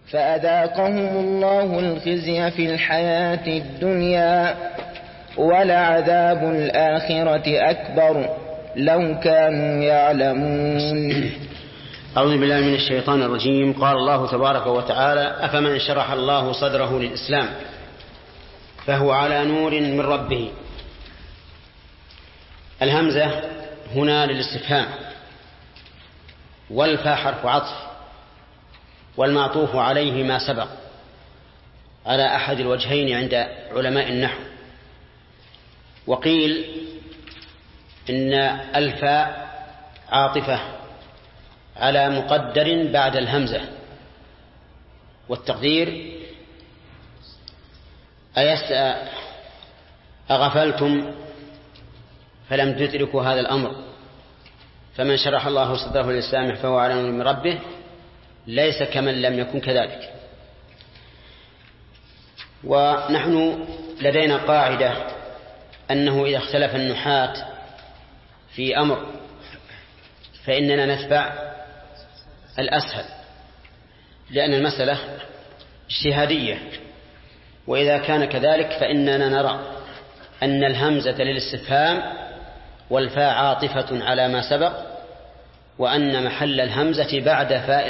فأذاقهم الله الخزي في الحياة الدنيا ولعذاب الآخرة أكبر لو كانوا يعلمون. أعوذ بالله من الشيطان الرجيم. قال الله تبارك وتعالى: أفمن شرح الله صدره للإسلام فهو على نور من ربه. الهمزة هنا للاستفهام، والفاء حرف عطف، والمعطوف عليه ما سبق على أحد الوجهين عند علماء النحو. وقيل إن الفاء عاطفة على مقدر بعد الهمزة، والتقدير أغفلتم فلم تدركوا هذا الأمر، فمن شرح الله صدره للإسلام فهو على نور من ربه ليس كمن لم يكن كذلك. ونحن لدينا قاعدة أنه إذا اختلف النحاة في أمر فإننا نتبع الأسهل، لأن المسألة اجتهادية. وإذا كان كذلك فإننا نرى أن الهمزة للاستفهام والفاء عاطفة على ما سبق، وأن محل الهمزة بعد فاء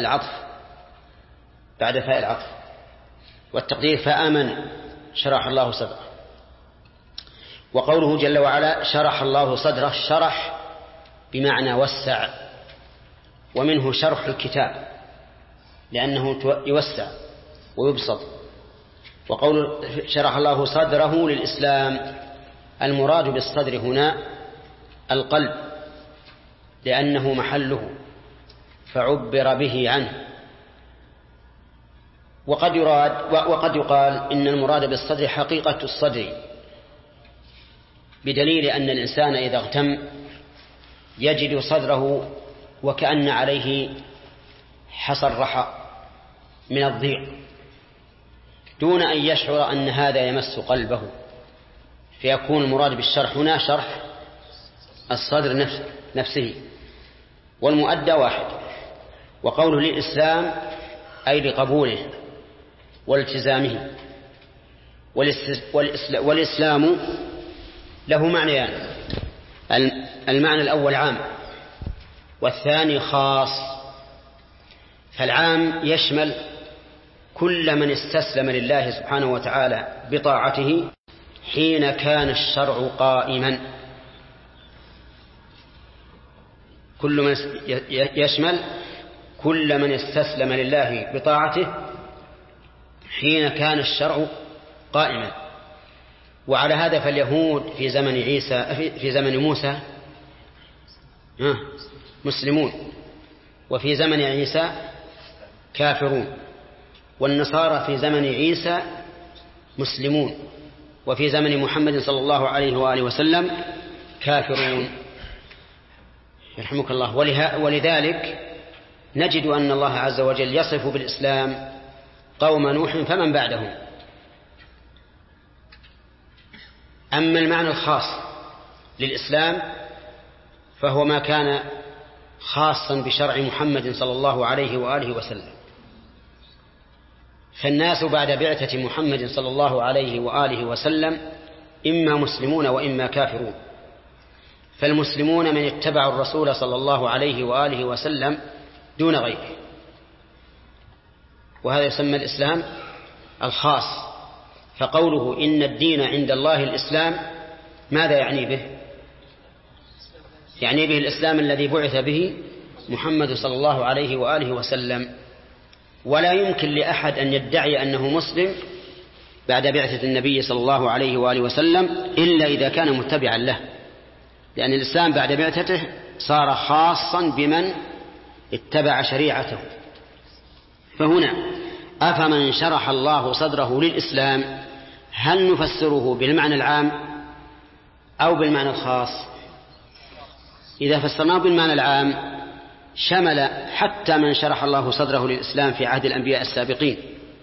العطف، والتقدير فآمن شرح الله صدره. وقوله جل وعلا شرح الله صدره، شرح بمعنى وسع، ومنه شرح الكتاب لأنه يوسع ويبسط. وقول شرح الله صدره للإسلام، المراد بالصدر هنا القلب لأنه محله فعبر به عنه. وقد يقال إن المراد بالصدر حقيقة الصدر، بدليل أن الإنسان إذا اغتم يجد صدره وكأن عليه حصى الرحى من الضيق دون أن يشعر أن هذا يمس قلبه، فيكون المراد بالشرح هنا شرح الصدر نفسه، والمؤدى واحد. وقوله للإسلام أي لقبوله والتزامه. والإسلام له معنيان، المعنى الأول عام والثاني خاص. فالعام يشمل كل من استسلم لله سبحانه وتعالى بطاعته حين كان الشرع قائما، يشمل كل من استسلم لله بطاعته حين كان الشرع قائما. وعلى هذا فاليهود في زمن موسى مسلمون، وفي زمن عيسى كافرون، والنصارى في زمن عيسى مسلمون، وفي زمن محمد صلى الله عليه وآله وسلم كافرون. يرحمك الله. ولذلك نجد أن الله عز وجل يصف بالإسلام قوم نوح فمن بعدهم. أما المعنى الخاص للإسلام فهو ما كان خاصا بشرع محمد صلى الله عليه وآله وسلم. فالناس بعد بعثة محمد صلى الله عليه وآله وسلم إما مسلمون وإما كافرون. فالمسلمون من اتبعوا الرسول صلى الله عليه وآله وسلم دون غيره، وهذا يسمى الإسلام الخاص. فقوله إن الدين عند الله الإسلام ماذا يعني به؟ يعني به الإسلام الذي بعث به محمد صلى الله عليه وآله وسلم. ولا يمكن لأحد أن يدعي أنه مسلم بعد بعثة النبي صلى الله عليه وآله وسلم إلا إذا كان متبعا له، لأن الإسلام بعد بعثته صار خاصا بمن اتبع شريعته. فهنا أفمن شرح الله صدره للإسلام، هل نفسره بالمعنى العام أو بالمعنى الخاص؟ إذا فسرناه بالمعنى العام شمل حتى من شرح الله صدره للإسلام في عهد الأنبياء السابقين،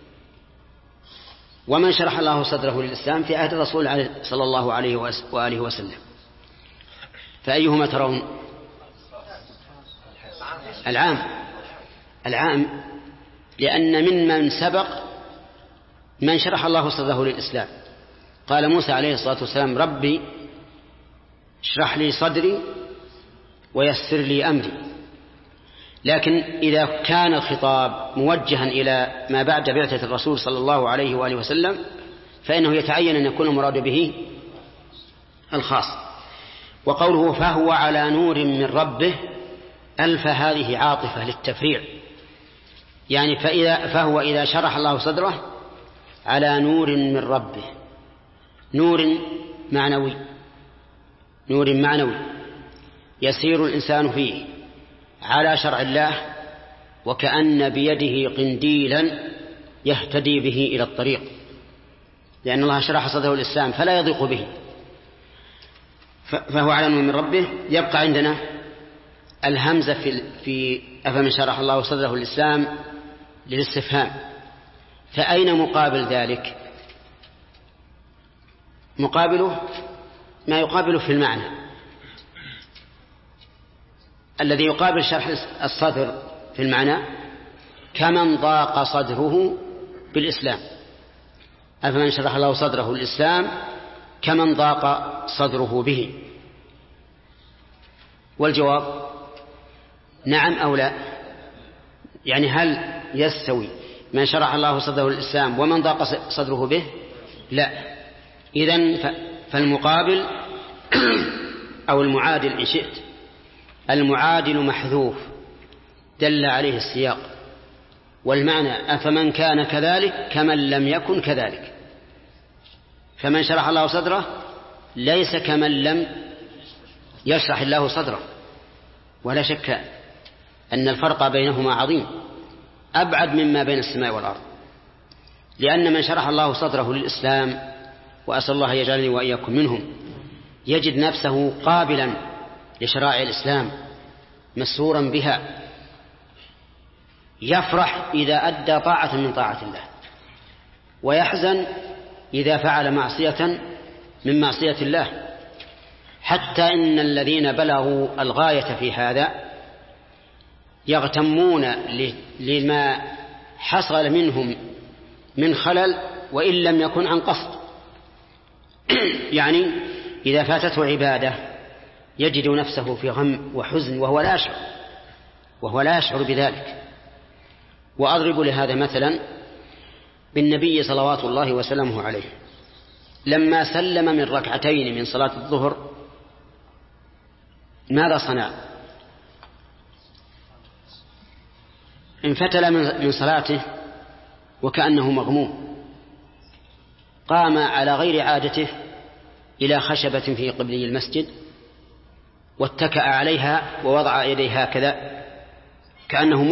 ومن شرح الله صدره للإسلام في عهد الرسول صلى الله عليه وآله وسلم. فأيهما ترون؟ العام لأن ممن سبق من شرح الله صدره للإسلام. قال موسى عليه الصلاة والسلام: ربي اشرح لي صدري ويسر لي أمري. لكن إذا كان الخطاب موجها إلى ما بعد بعثة الرسول صلى الله عليه وآله وسلم فإنه يتعين أن يكون المراد به الخاص. وقوله فهو على نور من ربه، ألف هذه عاطفة للتفريع، يعني فهو إذا شرح الله صدره على نور من ربه، نور معنوي، نور معنوي يسير الإنسان فيه على شرع الله، وكأن بيده قنديلا يهتدي به إلى الطريق، لأن الله شرح صدره الإسلام فلا يضيق به. فهو على نور من ربه. يبقى عندنا الهمزة في أفمن شرح الله صدره الإسلام للاستفهام، فأين مقابل ذلك؟ مقابله ما يقابله في المعنى الذي يقابل شرح الصدر في المعنى، كمن ضاق صدره بالإسلام. أفمن شرح الله صدره الإسلام كمن ضاق صدره به. والجواب نعم أو لا، يعني هل يستوي من شرح الله صدره الإسلام ومن ضاق صدره به؟ لا. إذن فالمقابل أو المعادل إن شئت، المعادل محذوف دل عليه السياق، والمعنى أفمن كان كذلك كمن لم يكن كذلك. فمن شرح الله صدره ليس كمن لم يشرح الله صدره، ولا شك أن الفرق بينهما عظيم أبعد مما بين السماء والأرض، لأن من شرح الله صدره للإسلام، وأسأل الله يجعلني وإياكم منهم، يجد نفسه قابلا لشرائع الإسلام مسرورا بها، يفرح إذا أدى طاعة من طاعة الله، ويحزن إذا فعل معصية من معصية الله. حتى إن الذين بلغوا الغاية في هذا يغتمون لما حصل منهم من خلل وإن لم يكن عن قصد. يعني إذا فاتته عبادة يجد نفسه في غم وحزن وهو لا يشعر بذلك. وأضرب لهذا مثلا بالنبي صلوات الله وسلامه عليه، لما سلم من ركعتين من صلاة الظهر ماذا صنع؟ انفتل من صلاته وكأنه مغموم، قام على غير عادته إلى خشبة في قبلي المسجد واتكأ عليها ووضع يديه هكذا كأنه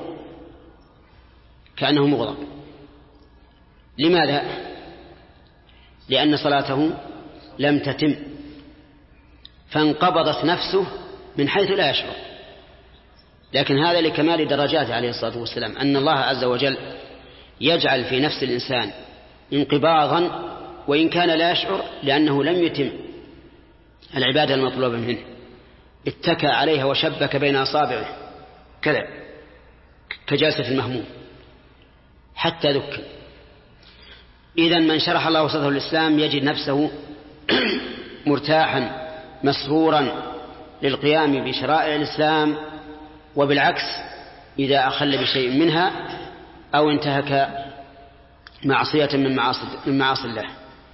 مغضب. لماذا؟ لأن صلاته لم تتم، فانقبضت نفسه من حيث لا يشعر. لكن هذا لكمال درجات عليه الصلاة والسلام، أن الله عز وجل يجعل في نفس الإنسان انقباضا وإن كان لا يشعر، لأنه لم يتم العبادة المطلوبة منه. اتكى عليها وشبك بين أصابعه كذا كجالسة المهموم حتى ذكر. إذن من شرح الله صدره الإسلام يجد نفسه مرتاحا مسرورا للقيام بشرائع الإسلام، وبالعكس إذا أخل بشيء منها أو انتهك معصية من معاصي الله.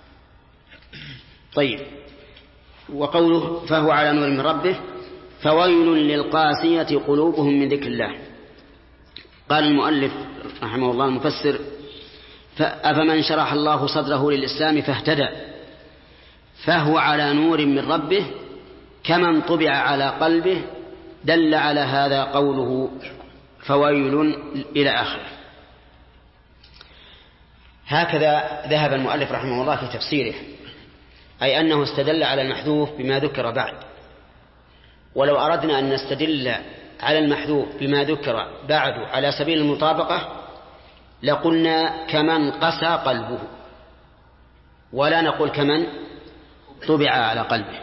طيب، وقوله فهو على نور من ربه فويل للقاسية قلوبهم من ذكر الله. قال المؤلف رحمه الله المفسر: أفمن شرح الله صدره للإسلام فاهتدى فهو على نور من ربه كمن طبع على قلبه، دل على هذا قوله فويل إلى آخره. هكذا ذهب المؤلف رحمه الله في تفسيره، أي أنه استدل على المحذوف بما ذكر بعد. ولو أردنا أن نستدل على المحذوف بما ذكر بعد على سبيل المطابقة لقلنا كمن قسى قلبه، ولا نقول كمن طبع على قلبه،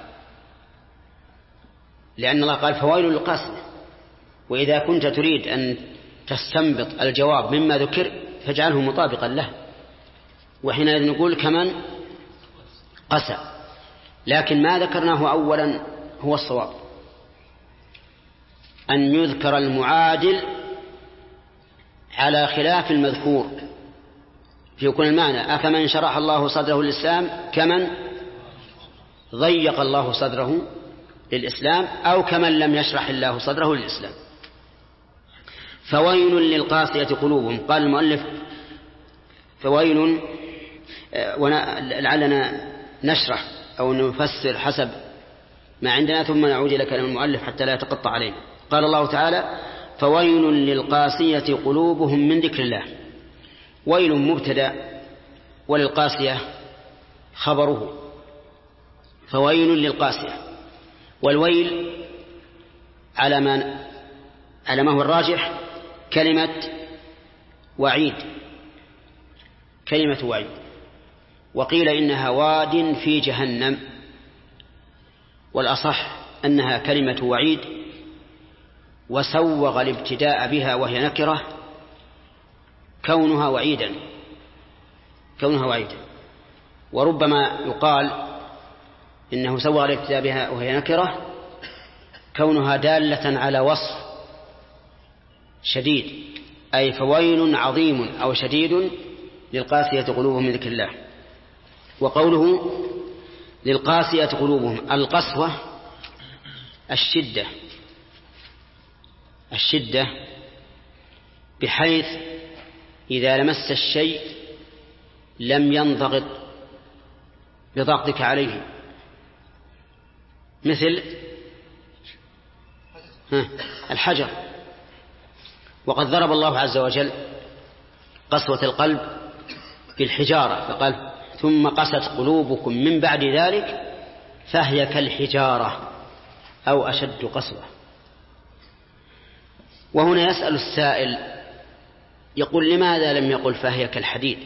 لأن الله قال فويل للقاسية. وإذا كنت تريد أن تستنبط الجواب مما ذكر فاجعله مطابقا له، وحينئذ نقول كمن قسى. لكن ما ذكرناه أولا هو الصواب، أن يذكر المعادل على خلاف المذكور فيكون المعنى أفمن شرح الله صدره للإسلام كمن ضيق الله صدره للإسلام أو كمن لم يشرح الله صدره للإسلام. فويل للقاسية قلوبهم. قال المؤلف فويل، ولعلنا نشرح أو نفسر حسب ما عندنا ثم نعود إلى كلام المؤلف حتى لا يتقطع علينا. قال الله تعالى فويل للقاسية قلوبهم من ذكر الله. ويل مبتدأ وللقاسية خبره، فويل للقاسية. والويل على ما هو الراجح كلمة وعيد، كلمة وعيد. وقيل إنها واد في جهنم، والأصح أنها كلمة وعيد، وسوغ الابتداء بها وهي نكرة كونها وعيدا. وربما يقال إنه سوغ الابتداء بها وهي نكرة كونها دالة على وصف شديد، أي فويل عظيم أو شديد للقاسية قلوبهم من ذكر الله. وقوله للقاسية قلوبهم، القسوة الشدة بحيث إذا لمس الشيء لم ينضغط بضغطك عليه، مثل الحجر. وقد ضرب الله عز وجل قسوة القلب بالحجارة فقال ثم قست قلوبكم من بعد ذلك فهي كالحجارة أو أشد قسوة. وهنا يسأل السائل يقول لماذا لم يقل فهي كالحديد؟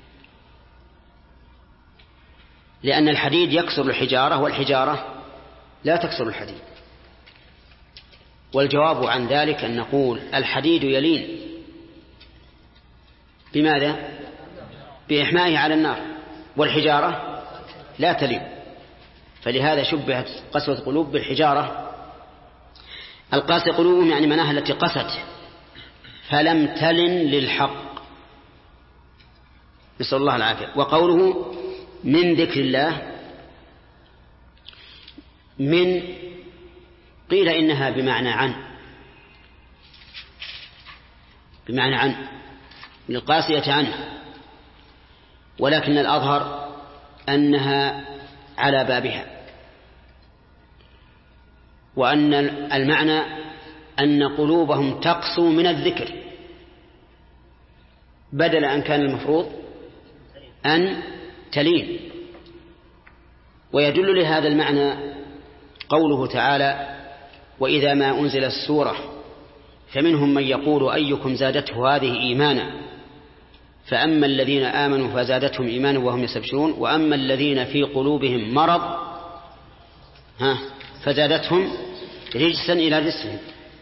لأن الحديد يكسر الحجارة والحجارة لا تكسر الحديد. والجواب عن ذلك أن نقول الحديد يلين بماذا؟ بإحمائه على النار، والحجارة لا تلين، فلهذا شبهت قسوة قلوب بالحجارة. القاسي قلوبهم يعني مناها التي قست فلم تلن للحق، نسأل الله العافية. وقوله من ذكر الله، من قيل إنها بمعنى عن للقاسية عنه، ولكن الأظهر أنها على بابها، وأن المعنى أن قلوبهم تقسو من الذكر بدل أن كان المفروض أن تلين. ويدل لهذا المعنى قوله تعالى وإذا ما أنزل السورة فمنهم من يقول أيكم زادته هذه إيمانا فأما الذين آمنوا فزادتهم إيمانا وهم يستبشرون وأما الذين في قلوبهم مرض فزادتهم رجسا إلى رجسهم،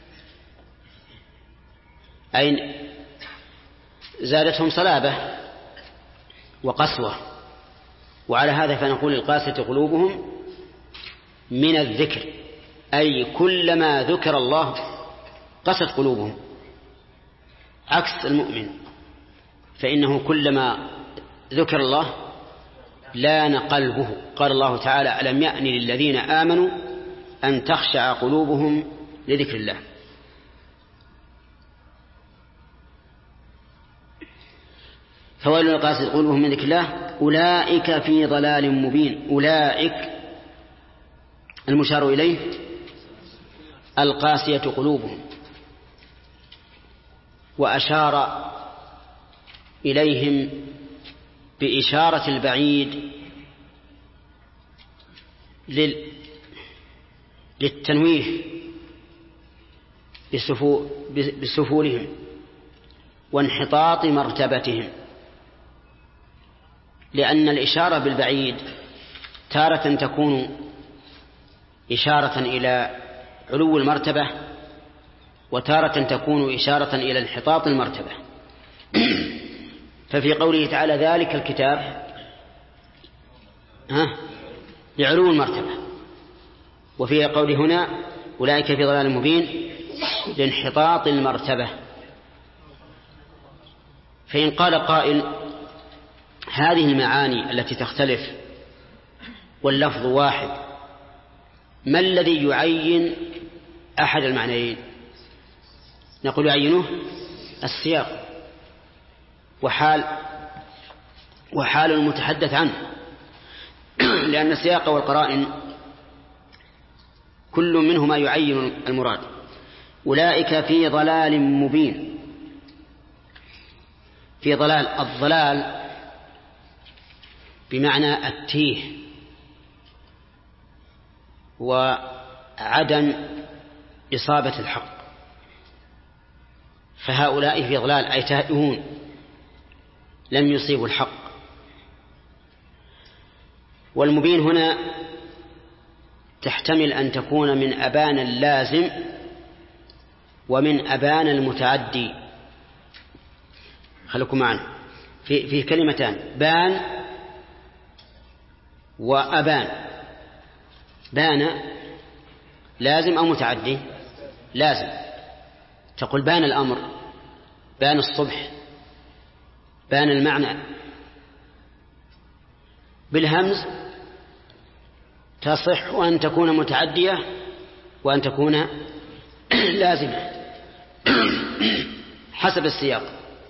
أي زادتهم صلابة وقسوة. وعلى هذا فنقول القاسية قلوبهم من الذكر، أي كلما ذكر الله قست قلوبهم، عكس المؤمن فإنه كلما ذكر الله لان قلبه. قال الله تعالى ألم يأن للذين آمنوا أن تخشع قلوبهم لذكر الله. فويل للقاسية قلوبهم من ذكر الله أولئك في ضلال مبين. أولئك المشار إليه القاسية قلوبهم، وأشار إليهم بإشارة البعيد للتنويه بسفولهم وانحطاط مرتبتهم، لأن الإشارة بالبعيد تارة تكون إشارة إلى علو المرتبة وتارة تكون إشارة إلى انحطاط المرتبة. ففي قوله تعالى ذلك الكتاب لعلو المرتبة، وفي قوله هنا أولئك في ضلال مبين لانحطاط المرتبة. فإن قال قائل هذه المعاني التي تختلف واللفظ واحد، ما الذي يعين أحد المعنيين؟ نقول يعينه السياق وحال المتحدث عنه، لأن السياق والقرائن كل منهما يعين المراد. أولئك في ضلال مبين. في ضلال، الضلال بمعنى التيه وعدم إصابة الحق، فهؤلاء في ضلال أي تائهون لم يصيبوا الحق. والمبين هنا تحتمل أن تكون من أبان اللازم ومن أبان المتعدي. خلكم معنا في كلمتان، بان وأبان. بان لازم أو متعدي؟ لازم. تقول بان الأمر، بان الصبح، بان المعنى. بالهمز تصح أن تكون متعدية وأن تكون لازمة حسب السياق.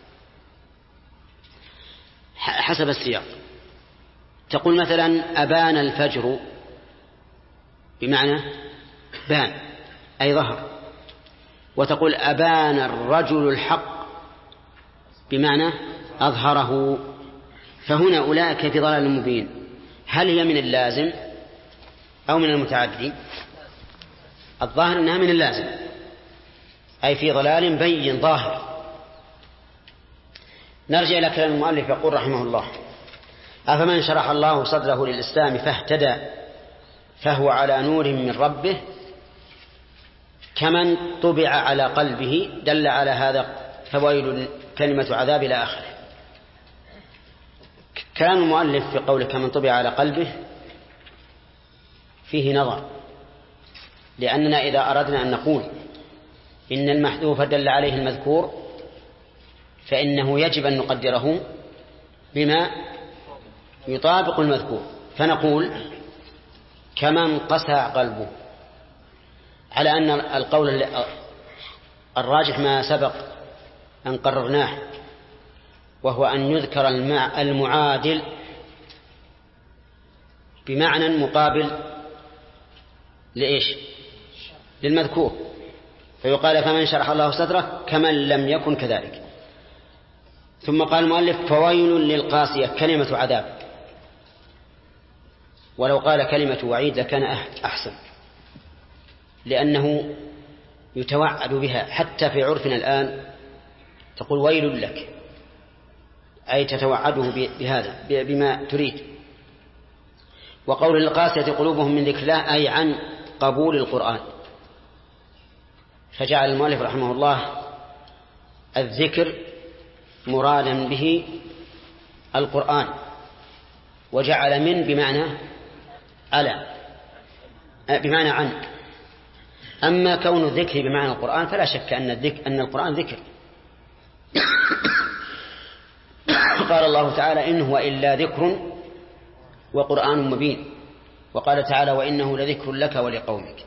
حسب السياق تقول مثلا أبان الفجر بمعنى بان أي ظهر، وتقول أبان الرجل الحق بمعنى أظهره. فهنا أولئك في ضلال مبين، هل هي من اللازم أو من المتعدي؟ الظاهر أنها من اللازم، أي في ضلال بين ظاهر. نرجع إلى كلام المؤلف يقول رحمه الله: أفمن شرح الله صدره للإسلام فاهتدى فهو على نور من ربه كمن طبع على قلبه. دل على هذا فويل كلمة عذاب إلى آخره. كلام المؤلف في قوله كمن طبع على قلبه فيه نظر، لأننا إذا أردنا أن نقول إن المحذوف دل عليه المذكور فإنه يجب أن نقدره بما يطابق المذكور، فنقول كمن قسى قلبه، على أن القول الراجح ما سبق أن قررناه، وهو أن يذكر المعادل بمعنى مقابل لإيش؟ للمذكور، فيقال فمن شرح الله صدره كمن لم يكن كذلك. ثم قال المؤلف فويل للقاسية كلمة عذاب، ولو قال كلمة وعيد لكان أحسن، لأنه يتوعد بها. حتى في عرفنا الآن تقول ويل لك، أي تتوعده بهذا بما تريد. وقول القاسية قلوبهم من ذكر الله أي عن قبول القرآن، فجعل المؤلف رحمه الله الذكر مرادا به القرآن، وجعل من بمعنى على بمعنى عن. أما كون الذكر بمعنى القرآن فلا شك أن القرآن ذكر. قال الله تعالى إن هو إلا ذكر وقرآن مبين، وقال تعالى وإنه لذكر لك ولقومك.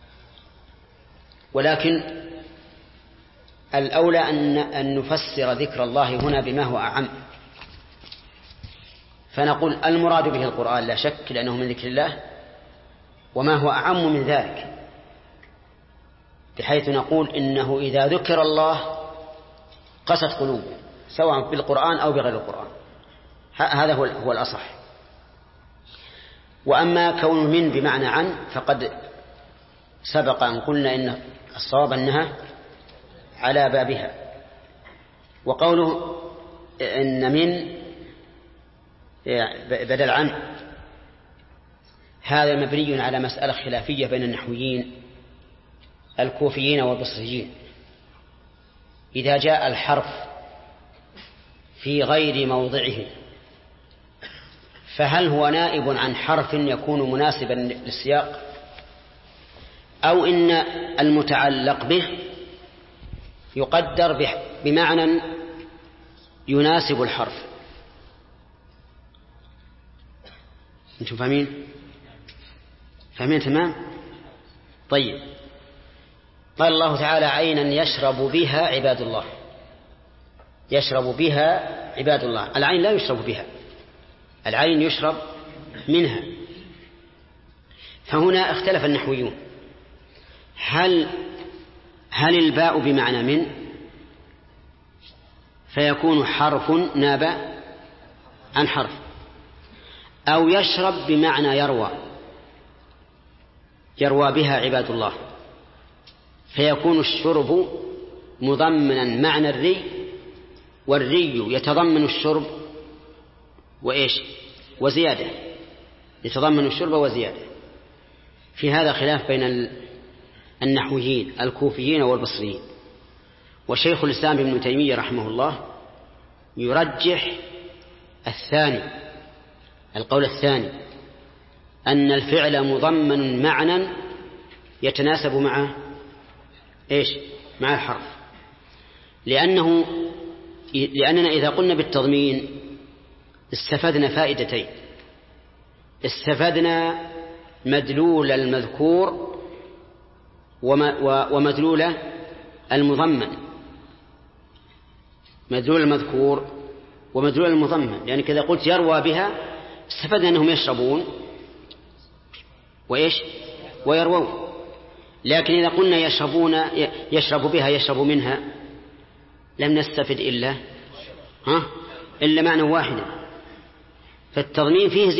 ولكن الأولى أن نفسر ذكر الله هنا بما هو أعم، فنقول المراد به القرآن لا شك لأنه من ذكر الله، وما هو أعم من ذلك، بحيث نقول إنه إذا ذكر الله قست قلوبه سواء بالقرآن أو بغير القرآن. هذا هو الأصح. وأما كون من بمعنى عن فقد سبق أن قلنا إن الصواب أنها على بابها. وقوله إن من بدل عن هذا مبني على مسألة خلافية بين النحويين الكوفيين والبصريين، إذا جاء الحرف في غير موضعه فهل هو نائب عن حرف يكون مناسبا للسياق، أو إن المتعلق به يقدر بمعنى يناسب الحرف؟ أنتم فاهمين تمام؟ طيب، قال الله تعالى عينا يشرب بها عباد الله. يشرب بها عباد الله. العين لا يشرب بها، العين يشرب منها. فهنا اختلف النحويون، هل الباء بمعنى من فيكون حرف ناب عن حرف، أو يشرب بمعنى يروى بها عباد الله فيكون الشرب مضمنا معنى الري، والري يتضمن الشرب وزيادة، يتضمن الشرب وزيادة. في هذا خلاف بين النحويين الكوفيين والبصريين. وشيخ الإسلام ابن تيمية رحمه الله يرجح القول الثاني، أن الفعل مضمن معنى يتناسب مع الحرف، لأننا إذا قلنا بالتضمين استفدنا فائدتين. استفدنا مدلول المذكور ومدلول المضمن، مدلول المذكور ومدلول المضمن. يعني كذا قلت يروى بها استفدنا أنهم يشربون ويروون. لكن إذا قلنا يشرب بها يشرب منها لم نستفد إلا معنى واحدا. فالتضمين فيه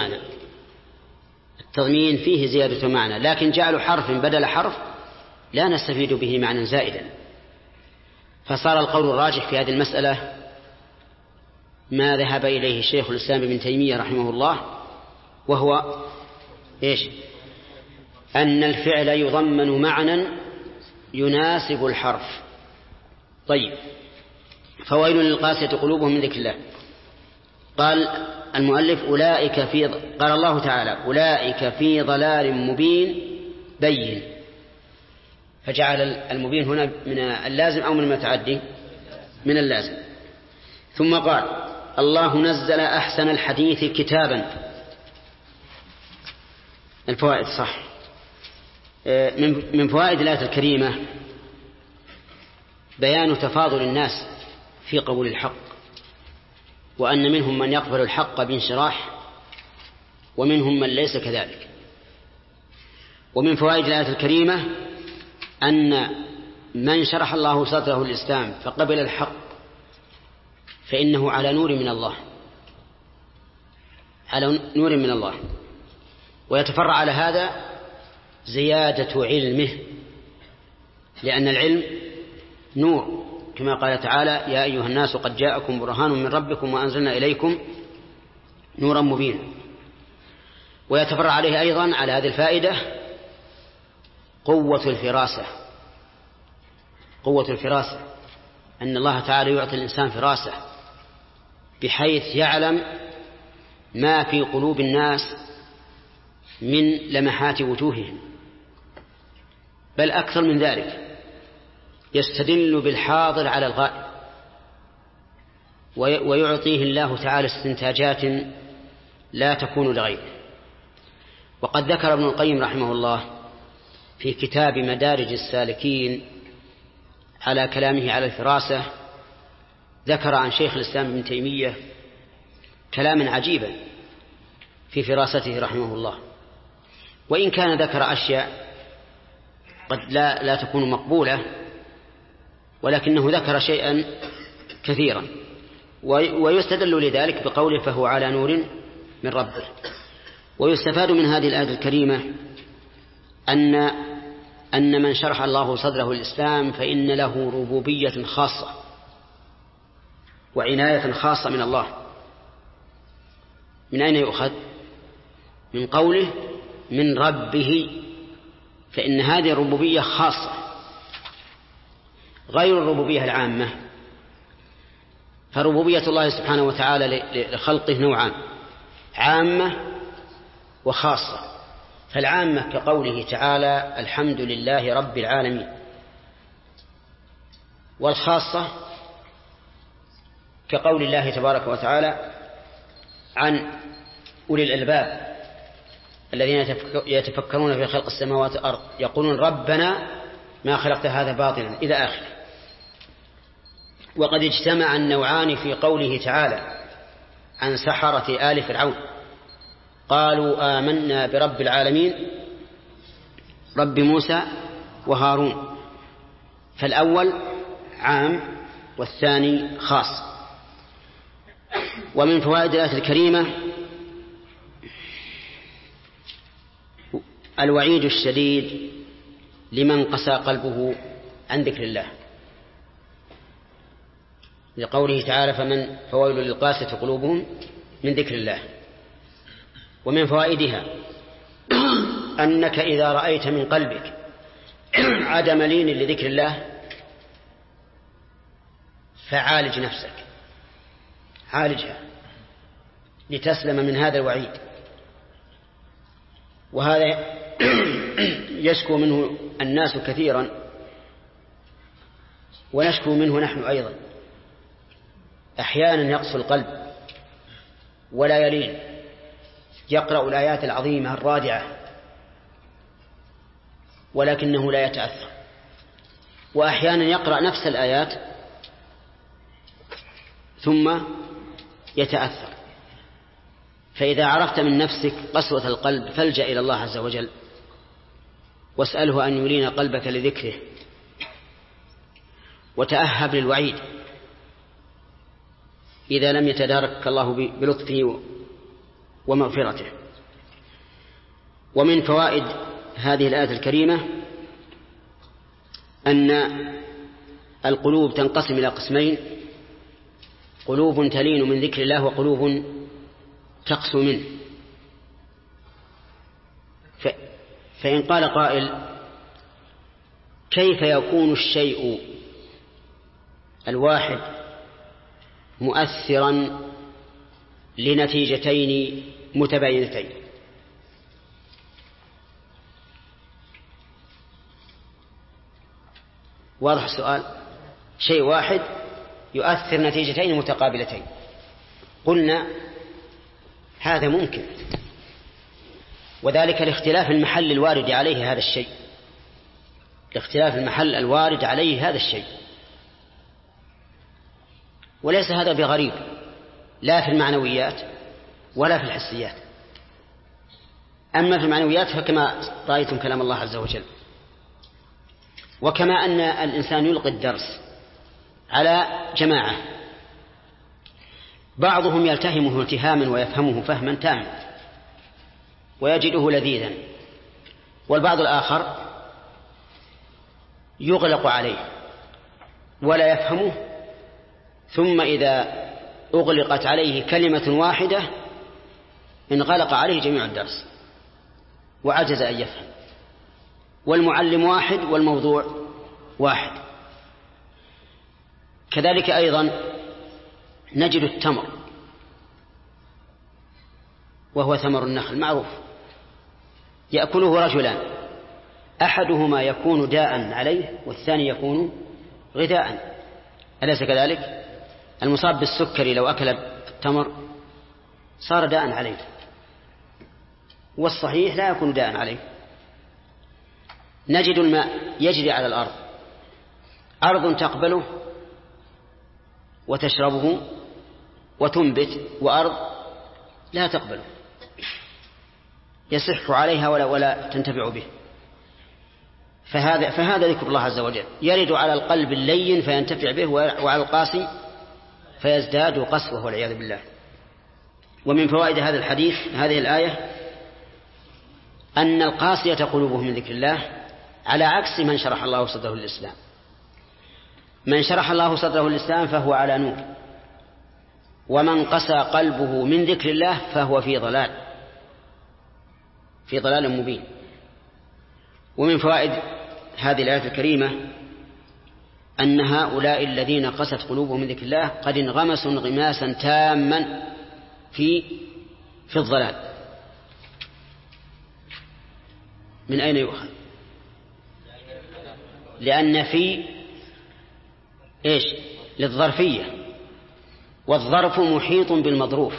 زيادة معنى، لكن جعلوا حرف بدل حرف لا نستفيد به معنى زائدا. فصار القول الراجح في هذه المسألة ما ذهب إليه شيخ الإسلام ابن تيمية رحمه الله، وهو أن الفعل يضمن معنى يناسب الحرف. طيب، فويل للقاسية قلوبهم من ذكر الله. قال المؤلف قال الله تعالى أولئك في ضلال مبين بين، فجعل المبين هنا من اللازم أو من المتعدي؟ من اللازم. ثم قال الله نزل أحسن الحديث كتابا. الفوائد صح. من فوائد الآية الكريمة بيان تفاضل الناس في قبول الحق، وأن منهم من يقبل الحق بانشراح ومنهم من ليس كذلك. ومن فوائد الآية الكريمة أن من شرح الله صدره الإسلام فقبل الحق فإنه على نور من الله، ويتفرع على هذا زيادة علمه، لأن العلم نور، كما قال تعالى يا أيها الناس قد جاءكم برهان من ربكم وأنزلنا إليكم نورا مبينا. ويتفرع عليه أيضا على هذه الفائدة قوة الفراسة، أن الله تعالى يعطي الإنسان فراسة بحيث يعلم ما في قلوب الناس من لمحات وجوههم، بل أكثر من ذلك يستدل بالحاضر على الغائب، ويعطيه الله تعالى استنتاجات لا تكون لغيره. وقد ذكر ابن القيم رحمه الله في كتاب مدارج السالكين على كلامه على الفراسة، ذكر عن شيخ الإسلام ابن تيمية كلاما عجيبا في فراسته رحمه الله، وإن كان ذكر أشياء قد لا تكون مقبولة، ولكنه ذكر شيئا كثيرا، ويستدل لذلك بقوله فهو على نور من ربه. ويستفاد من هذه الآية الكريمة أن من شرح الله صدره الإسلام فإن له ربوبية خاصة وعناية خاصة من الله. من أين يؤخذ؟ من قوله من ربه، فإن هذه الربوبية خاصة غير الربوبية العامة. فربوبية الله سبحانه وتعالى لخلقه نوعان: عامة وخاصة. فالعامة كقوله تعالى: الحمد لله رب العالمين. والخاصة كقول الله تبارك وتعالى عن أولي الألباب الذين يتفكرون في خلق السماوات والأرض يقولون: ربنا ما خلقت هذا باطلا، إلى آخره. وقد اجتمع النوعان في قوله تعالى عن سحرة آل فرعون: قالوا آمنا برب العالمين رب موسى وهارون. فالأول عام والثاني خاص. ومن فوائد الآية الكريمة الوعيد الشديد لمن قسى قلبه عن ذكر الله، لقوله تعالى: فويل للقاسية قلوبهم من ذكر الله. ومن فوائدها أنك إذا رأيت من قلبك عدم لين لذكر الله فعالج نفسك، عالجها لتسلم من هذا الوعيد. وهذا يشكو منه الناس كثيرا، ونشكو منه نحن أيضا. أحيانا يقسو القلب ولا يلين، يقرأ الآيات العظيمة الرادعة ولكنه لا يتأثر. وأحيانا يقرأ نفس الآيات ثم يتأثر. فإذا عرفت من نفسك قسوة القلب فالجأ إلى الله عز وجل واسأله أن يلين قلبك لذكره، وتأهب للوعيد إذا لم يتداركك الله بلطفه ومغفرته. ومن فوائد هذه الآية الكريمة أن القلوب تنقسم إلى قسمين: قلوب تلين من ذكر الله وقلوب تقسو منه. فإن قال قائل: كيف يكون الشيء الواحد مؤثرا لنتيجتين متباينتين؟ واضح السؤال؟ شيء واحد يؤثر نتيجتين متقابلتين. قلنا هذا ممكن، وذلك لاختلاف المحل الوارد عليه هذا الشيء، لاختلاف المحل الوارد عليه هذا الشيء. وليس هذا بغريب لا في المعنويات ولا في الحسيات. أما في المعنويات فكما رأيتم كلام الله عز وجل. وكما أن الإنسان يلقي الدرس على جماعة، بعضهم يلتهمه التهاما ويفهمه فهما تاما ويجده لذيذا، والبعض الآخر يغلق عليه ولا يفهمه، ثم إذا أغلقت عليه كلمة واحدة انغلق عليه جميع الدرس وعجز أن يفهم. والمعلم واحد والموضوع واحد. كذلك أيضا نجد التمر، وهو ثمر النخل معروف، يأكله رجلان، أحدهما يكون داء عليه والثاني يكون غذاء، أليس كذلك؟ المصاب بالسكري لو أكل التمر صار داء عليه، والصحيح لا يكون داء عليه. نجد الماء يجري على الأرض، أرض تقبله وتشربه وتنبت، وأرض لا تقبله يصح عليها ولا تنتفع به. فهذا ذكر الله عز وجل يرد على القلب اللين فينتفع به، وعلى القاسي فيزداد قسوة والعياذ بالله. ومن فوائد هذا الحديث هذه الآية أن القاسية قلوبهم من ذكر الله على عكس من شرح الله صدره للإسلام. من شرح الله صدره للإسلام فهو على نور، ومن قسى قلبه من ذكر الله فهو في ضلال مبين. ومن فوائد هذه الآية الكريمة أن هؤلاء الذين قست قلوبهم من ذكر الله قد انغمسوا انغماسا تاما في الضلال. من أين يؤخذ؟ لأن في إيش؟ للظرفية، والظرف محيط بالمظروف،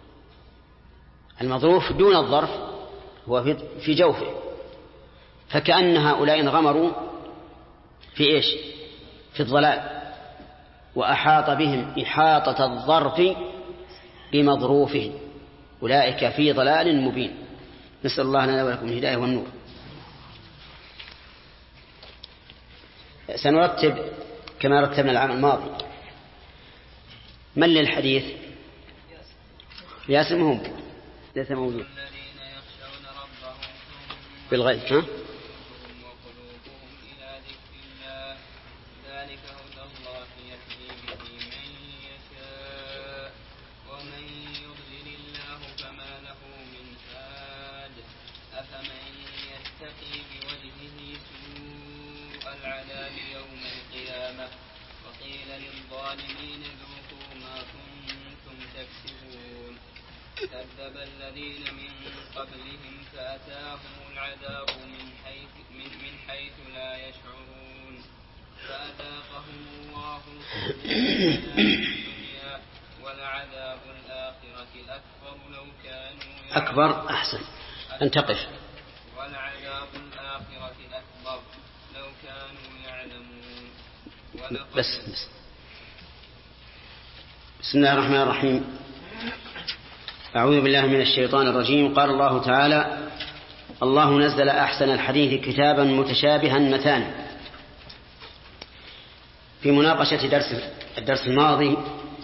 المظروف دون الظرف هو في جوفه، فكأن هؤلاء انغمروا في إيش؟ في الضلال، وأحاط بهم إحاطة الظرف بمظروفه، أولئك في ضلال مبين. نسأل الله لنا ولكم الهداية والنور. سنرتب كما رتبنا العام الماضي. من للحديث؟ ياسم هم ليس موجود بالغيب. ها؟ كذب الذين من قبلهم فأتاهم العذاب من حيث لا يشعرون فأذاقهم الله الدنيا ولعذاب الآخرة أكبر لو كانوا أكبر. أحسن أن تقف. ولعذاب الآخرة أكبر لو كانوا يعلمون. بس بسم الله الرحمن الرحيم. أعوذ بالله من الشيطان الرجيم. قال الله تعالى: الله نزل أحسن الحديث كتابا متشابها مثاني. في مناقشة الدرس الماضي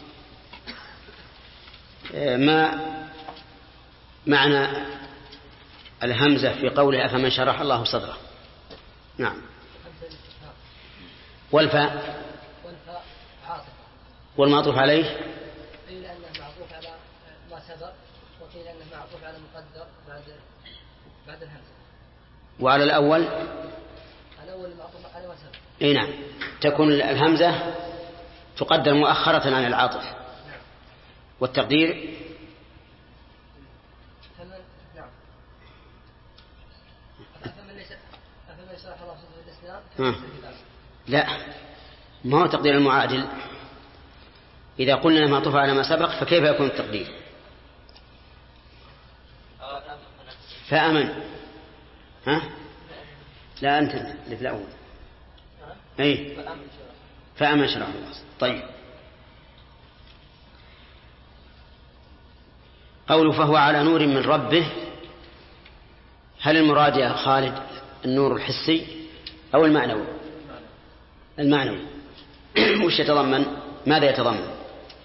ما معنى الهمزة في قوله أفمن شرح الله صدره؟ نعم. والفاء والمعطوف عليه قيل أنه معطوف على ما سبق، وقيل أنه معطوف على مقدر بعد الهمزة. وعلى الأول معطوف على ما سبق. إيه نعم، تكون الهمزة تقدر مؤخرة عن العاطف. نعم. والتقدير نعم. أفمن شرح الله صدره الإسلام. لا، ما هو تقدير المعادل. إذا قلنا معطوف على ما سبق فكيف يكون التقدير؟ فأمن. ها؟ لا أنت اللي في الأول. أي فأمن شرح الله. طيب، قوله فهو على نور من ربه، هل المراد يا خالد النور الحسي أو المعنوي؟ المعنوي. وش يتضمن؟ ماذا يتضمن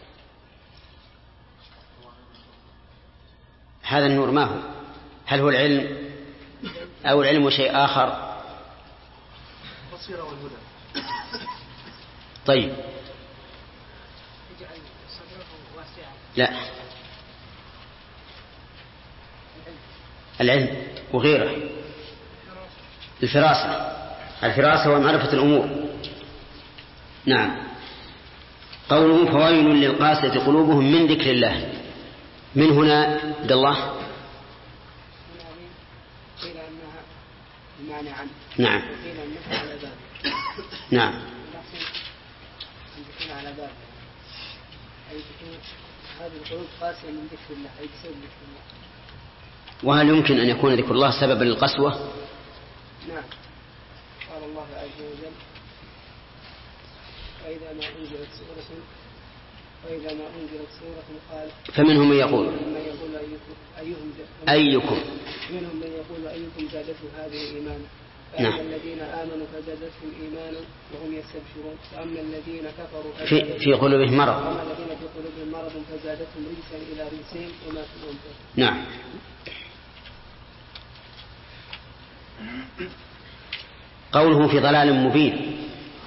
هذا النور؟ ما هو؟ هل هو العلم أو العلم شيء آخر؟ البصيرة والهدى. طيب، لا، العلم وغيره. الفراسة ومعرفة الأمور. نعم. قوله فويل للقاسية قلوبهم من ذكر الله، من هنا عبد الله؟ قيل أنها بمعنى عنه. نعم. وقيل أنها على باب. نعم. أن تكون على باب، أي تكون هذه القلوب قاسية من ذكر الله، أي بسبب ذكر الله. وهل يمكن أن يكون ذكر الله سببا للقسوة؟ نعم. قال الله عز وجل: وإذا ما أنزلت سورة قال. فمنهم من يقول أيكم. منهم من يقول أيكم زادته هذه إيمانا. نعم. فأما الذين آمنوا فزادتهم إيمانا وهم يستبشرون. وأما الذين كفروا في قلوبهم مرض. وأما الذين في قلوبهم مرض فزادتهم رجسا إلى رجسهم وما في. نعم. قوله في ضلال مبين،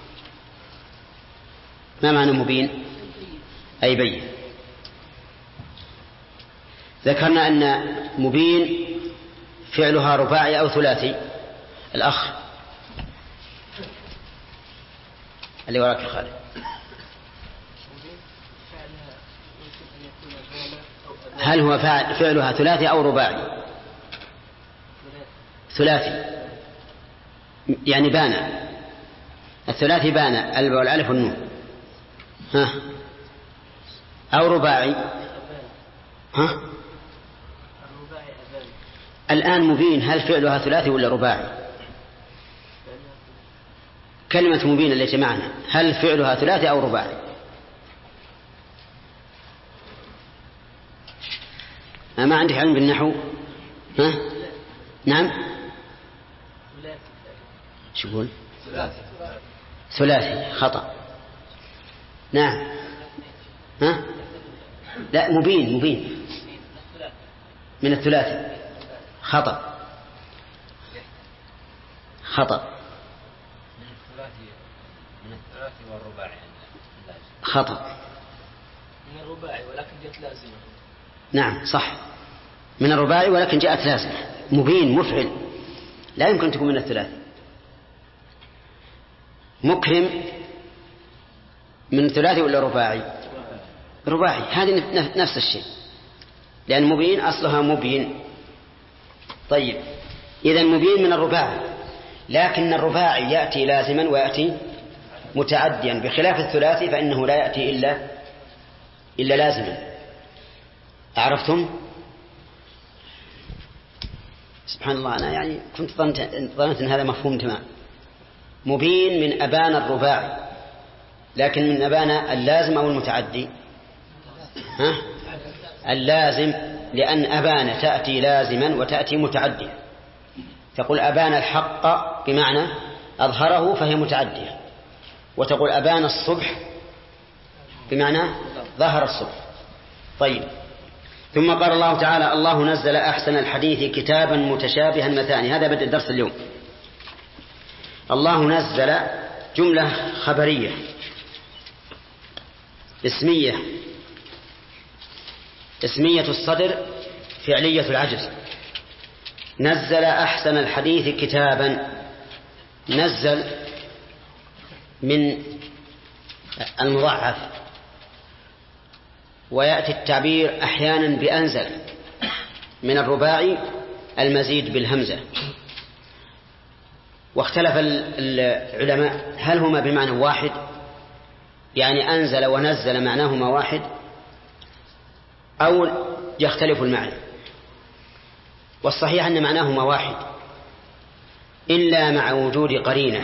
ما معنى مبين؟ أي بين. ذكرنا أن مبين فعلها رباعي أو ثلاثي. الأخ اللي وراك يا خالد. هل هو فعلها ثلاثي أو رباعي؟ ثلاثي، يعني بان الثلاثي، بان الباء والالف والنون. ها أو رباعي؟ ها الآن مبين هل فعلها ثلاثي ولا رباعي؟ كلمة مبين التي معنا هل فعلها ثلاثي أو رباعي؟ ما عندك علم بالنحو؟ ها؟ نعم. شو يقول؟ ثلاثي. خطأ. نعم. ها؟ لا، مبين من الثلاثي. خطأ. من الثلاثي والرباعي. خطأ. من الرباعي ولكن جاءت لازمة. نعم صح، من الرباعي ولكن جاءت لازمة. مبين مفعل، لا يمكن تكون من الثلاثي. مكرم من الثلاثي ولا رباعي؟ رباعي. هذه نفس الشيء، لأن مبين أصلها مبين. طيب، إذن مبين من الرباعي، لكن الرباعي يأتي لازما ويأتي متعديا، بخلاف الثلاثي فإنه لا يأتي إلا لازما. أعرفتم؟ سبحان الله، أنا يعني كنت ظننت أن هذا مفهوم تمام. مبين من أبان الرباعي، لكن من أبان اللازم أو المتعدي؟ ها؟ اللازم، لأن أبان تأتي لازما وتأتي متعدية. تقول أبان الحق بمعنى أظهره فهي متعدية، وتقول أبان الصبح بمعنى ظهر الصبح. طيب، ثم قال الله تعالى: الله نزل أحسن الحديث كتابا متشابها مثاني. هذا بدء الدرس اليوم. الله نزل جملة خبرية اسمية الصدر، فعلية العجز. نزل أحسن الحديث كتابا. نزل من المضاعف، ويأتي التعبير أحيانا بأنزل. من الرباعي المزيد بالهمزة. واختلف العلماء هل هما بمعنى واحد، يعني أنزل ونزل معناهما واحد، أو يختلف المعنى. والصحيح أن معناهما واحد إلا مع وجود قرينة.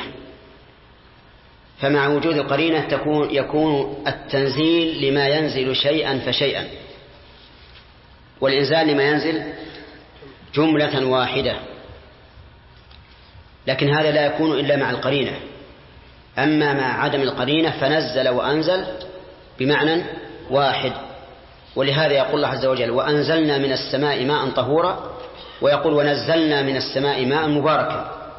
فمع وجود القرينة يكون التنزيل لما ينزل شيئا فشيئا، والإنزال لما ينزل جملة واحدة. لكن هذا لا يكون إلا مع القرينة. أما مع عدم القرينة فنزل وأنزل بمعنى واحد. ولهذا يقول الله عز وجل: وأنزلنا من السماء ماء طهورا، ويقول: ونزلنا من السماء ماء مباركا،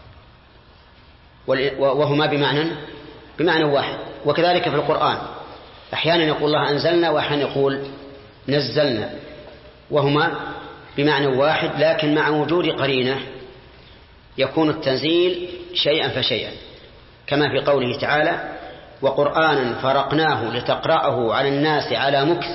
وهما بمعنى واحد. وكذلك في القرآن أحيانا يقول الله أنزلنا، وأحيانا يقول نزلنا، وهما بمعنى واحد، لكن مع وجود قرينة يكون التنزيل شيئا فشيئا، كما في قوله تعالى: وقرآنا فرقناه لتقرأه على الناس على مكث،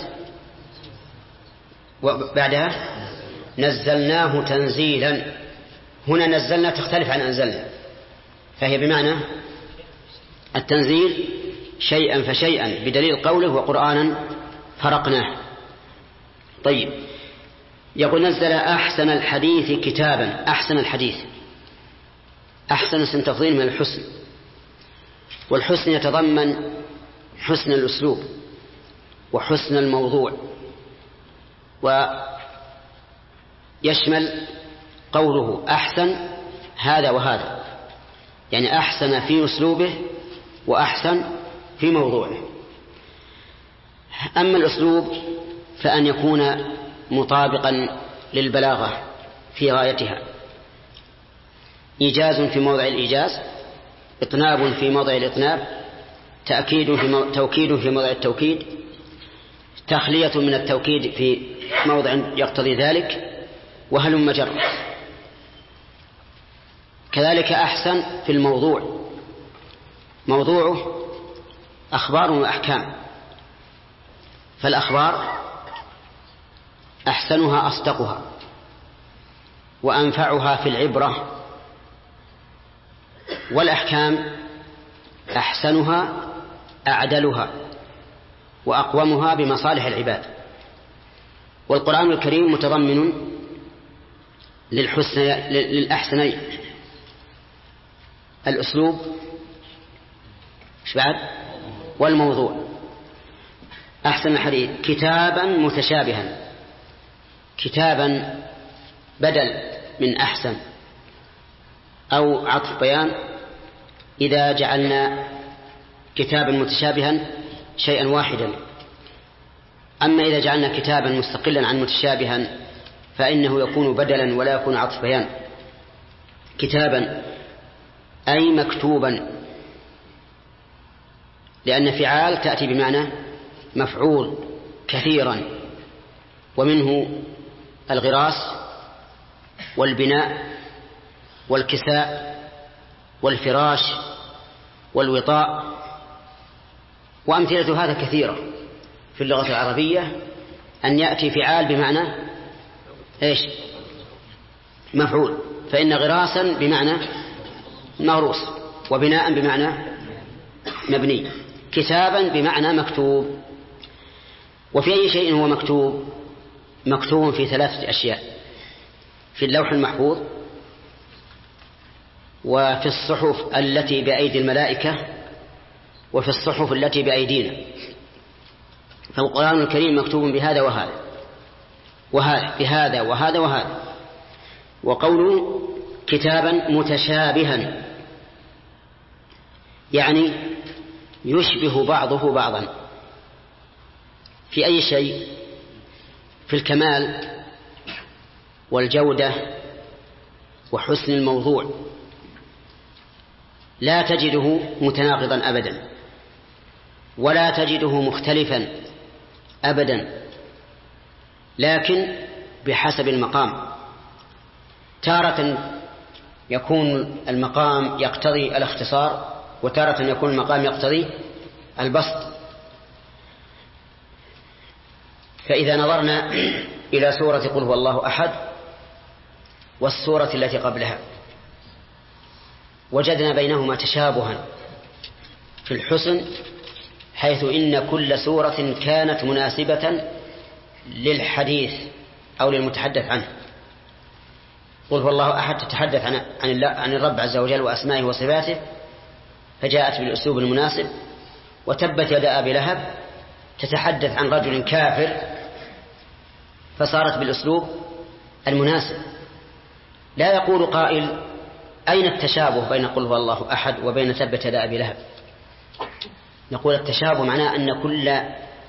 وبعدها نزلناه تنزيلا. هنا نزلنا تختلف عن أنزلنا، فهي بمعنى التنزيل شيئا فشيئا، بدليل قوله: وقرآنا فرقناه. طيب، يقول: نزل أحسن الحديث كتابا. أحسن الحديث، أحسن اسم تفضيل من الحسن، والحسن يتضمن حسن الأسلوب وحسن الموضوع، ويشمل قوله أحسن هذا وهذا، يعني أحسن في أسلوبه وأحسن في موضوعه. أما الأسلوب فأن يكون مطابقا للبلاغة في غايتها، إيجاز في موضع الإيجاز، إطناب في موضع الإطناب، توكيد في موضع التوكيد، تخلية من التوكيد في موضع يقتضي ذلك، وهلم جر. كذلك أحسن في الموضوع، موضوعه أخبار وأحكام. فالأخبار أحسنها أصدقها وأنفعها في العبرة، والأحكام أحسنها أعدلها وأقومها بمصالح العباد. والقرآن الكريم متضمن للأحسنين: الأسلوب والموضوع. أحسن الحديث كتابا متشابها، كتابا بدل من أحسن أو عطف بيان إذا جعلنا كتابا متشابها شيئا واحدا. أما إذا جعلنا كتابا مستقلا عن متشابها فإنه يكون بدلا ولا يكون عطف بيان. كتابا أي مكتوبا، لأن فعال تأتي بمعنى مفعول كثيرا، ومنه الغراس والبناء والكساء والفراش والوطاء، وأمثلة هذا كثيرة في اللغة العربية، أن يأتي فعال بمعنى مفعول. فإن غراسا بمعنى مغروس، وبناء بمعنى مبني، كتابا بمعنى مكتوب. وفي أي شيء هو مكتوب؟ مكتوب في 3 أشياء: في اللوح المحفوظ، وفي الصحف التي بأيدي الملائكة، وفي الصحف التي بأيدينا. فالقرآن الكريم مكتوب بهذا وهذا وهذا، بهذا وهذا وهذا. وقوله كتابا متشابها يعني يشبه بعضه بعضا. في أي شيء؟ في الكمال والجودة وحسن الموضوع، لا تجده متناقضا أبدا، ولا تجده مختلفا أبدا، لكن بحسب المقام. تارة يكون المقام يقتضي الاختصار، وتارة يكون المقام يقتضي البسط. فإذا نظرنا إلى سورة قل هو الله أحد والسورة التي قبلها وجدنا بينهما تشابها في الحسن، حيث إن كل سورة كانت مناسبة للحديث أو للمتحدث عنه. قل هو الله أحد تتحدث عن الرب عز وجل وأسمائه وصفاته، فجاءت بالأسلوب المناسب. وتبت يد أبي لهب تتحدث عن رجل كافر، فصارت بالأسلوب المناسب. لا يقول قائل أين التشابه بين قل هو الله أحد وبين تبت يد أبي لهب؟ نقول التشابه معناه أن كل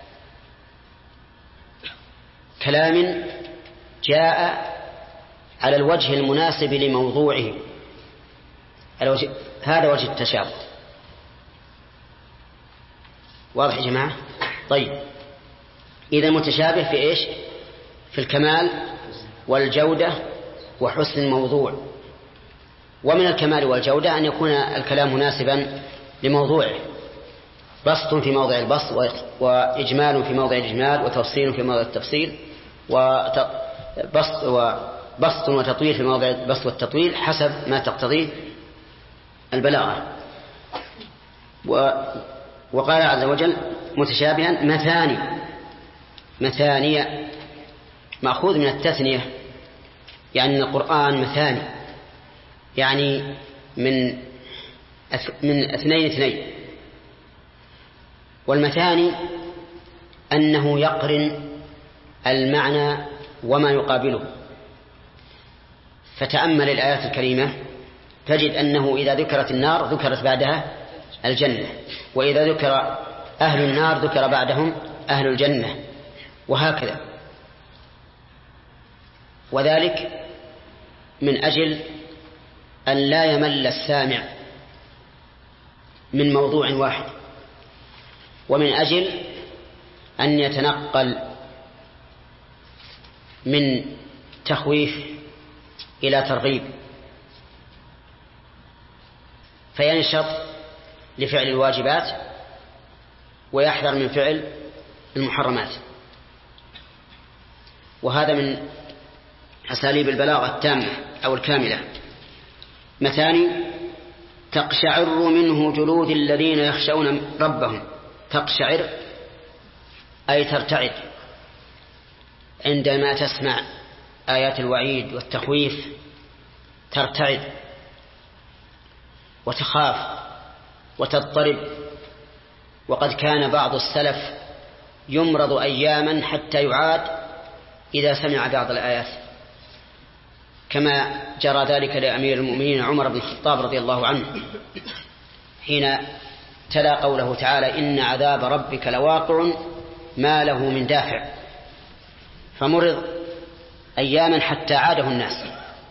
كلام جاء على الوجه المناسب لموضوعه، هذا وجه التشابه. واضح يا جماعة؟ طيب، إذا متشابه في إيش؟ في الكمال والجودة وحسن الموضوع. ومن الكمال والجودة أن يكون الكلام مناسبا لموضوعه، بسط في موضع البسط، وإجمال في موضع الإجمال، وتفصيل في موضع التفصيل، وبسط وتطويل في موضع البسط والتطويل حسب ما تقتضيه البلاغة. وقال عز وجل متشابها مثانية مأخوذ من التثنية، يعني القرآن مثاني، يعني من 2 والمثاني أنه يقرن المعنى وما يقابله. فتأمل الآيات الكريمة تجد أنه إذا ذكرت النار ذكرت بعدها الجنة، وإذا ذكر أهل النار ذكر بعدهم أهل الجنة، وهكذا. وذلك من أجل أن لا يمل السامع من موضوع واحد، ومن أجل أن يتنقل من تخويف إلى ترغيب، فينشط لفعل الواجبات ويحذر من فعل المحرمات. وهذا من أساليب البلاغة التامة أو الكاملة. مثاني: تقشعر منه جلود الذين يخشون ربهم. تقشعر أي ترتعد عندما تسمع آيات الوعيد والتخويف، ترتعد وتخاف وتضطرب. وقد كان بعض السلف يمرض أياما حتى يعاد إذا سمع بعض الآيات، كما جرى ذلك لأمير المؤمنين عمر بن الخطاب رضي الله عنه حين تلا قوله تعالى: إن عذاب ربك لواقع ما له من دافع، فمرض أياما حتى عاده الناس.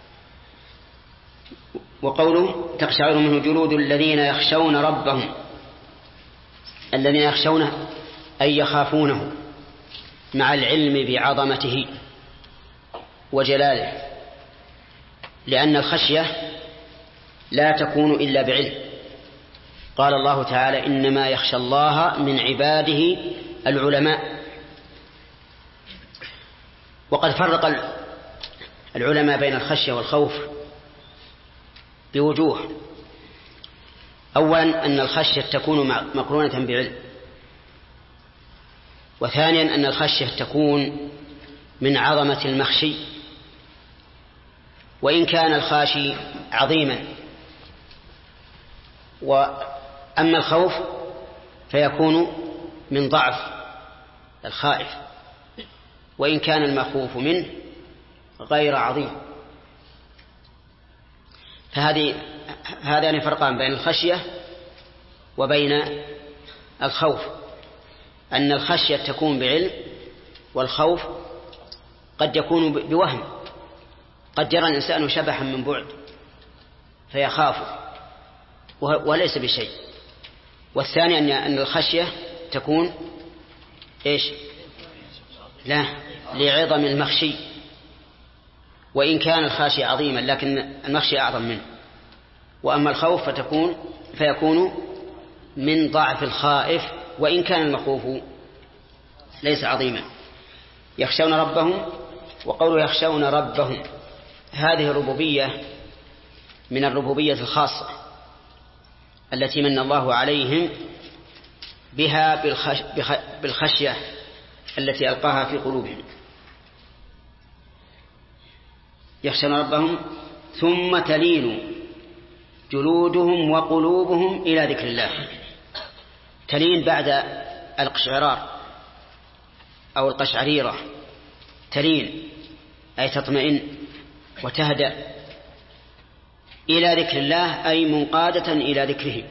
وقوله: تقشعر منه جلود الذين يخشون ربهم. الذين يخشونه أي يخافونه مع العلم بعظمته وجلاله، لأن الخشية لا تكون إلا بعلم. قال الله تعالى: إنما يخشى الله من عباده العلماء. وقد فرق العلماء بين الخشية والخوف بوجوه. أولا أن الخشية تكون مقرونة بعلم، وثانيا أن الخشية تكون من عظمة المخشي، وإن كان الخاشي عظيما. وأما الخوف فيكون من ضعف الخائف، وإن كان المخوف منه غير عظيم. هذان فرقان بين الخشية وبين الخوف، أن الخشية تكون بعلم، والخوف قد يكون بوهم. قد يرى الإنسان شبحا من بعد فيخاف وليس بشيء. والثاني أن الخشية تكون إيش؟ لا، لعظم المخشي، وإن كان الخاشي عظيما لكن المخشي أعظم منه. وأما الخوف فيكون من ضعف الخائف، وإن كان المخوف ليس عظيما. يخشون ربهم. وقولوا يخشون ربهم هذه الربوبية من الربوبية الخاصة التي من الله عليهم بها بالخشية التي ألقاها في قلوبهم. يخشون ربهم ثم تلين جلودهم وقلوبهم إلى ذكر الله. تلين بعد القشعرار أو القشعريرة، تلين أي تطمئن وتهدأ إلى ذكر الله، أي منقادة إلى ذكره.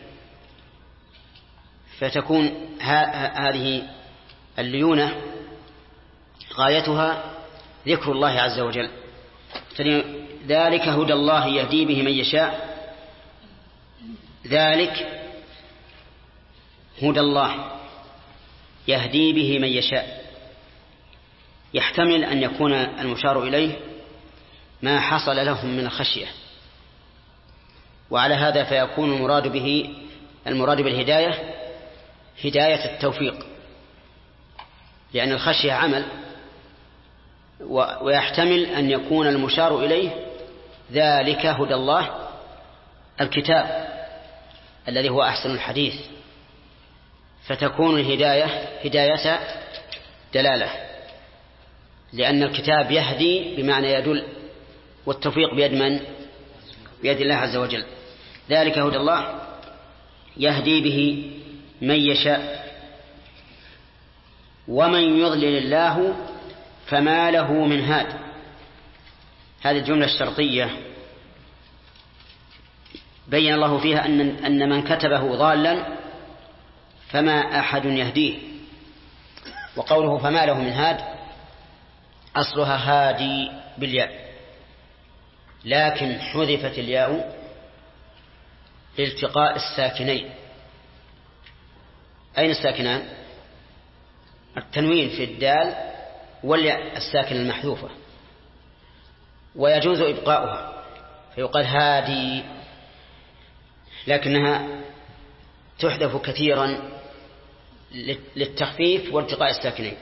فتكون هذه الليونة غايتها ذكر الله عز وجل. ذلك هدى الله يهدي به من يشاء. ذلك هدى الله يهدي به من يشاء. يحتمل أن يكون المشار إليه ما حصل لهم من الخشية، وعلى هذا فيكون المراد بالهداية هداية التوفيق، لأن الخشية عمل. ويحتمل أن يكون المشار إليه ذلك هدى الله الكتاب الذي هو أحسن الحديث، فتكون الهداية هداية دلالة، لأن الكتاب يهدي بمعنى يدل، والتوفيق بيد من؟ بيد الله عز وجل. ذلك هدى الله يهدي به من يشاء ومن يضلل الله فما له من هاد. هذه الجملة الشرطية بين الله فيها أن من كتبه ضالا فما أحد يهديه. وقوله فما له من هاد أصلها هادي بالياء، لكن حذفت الياء لالتقاء الساكنين. أين الساكنان؟ التنوين في الدال والياء الساكن المحذوفة، ويجوز إبقاؤها فيقال هادي، لكنها تحذف كثيرا للتخفيف والتقاء الساكنين.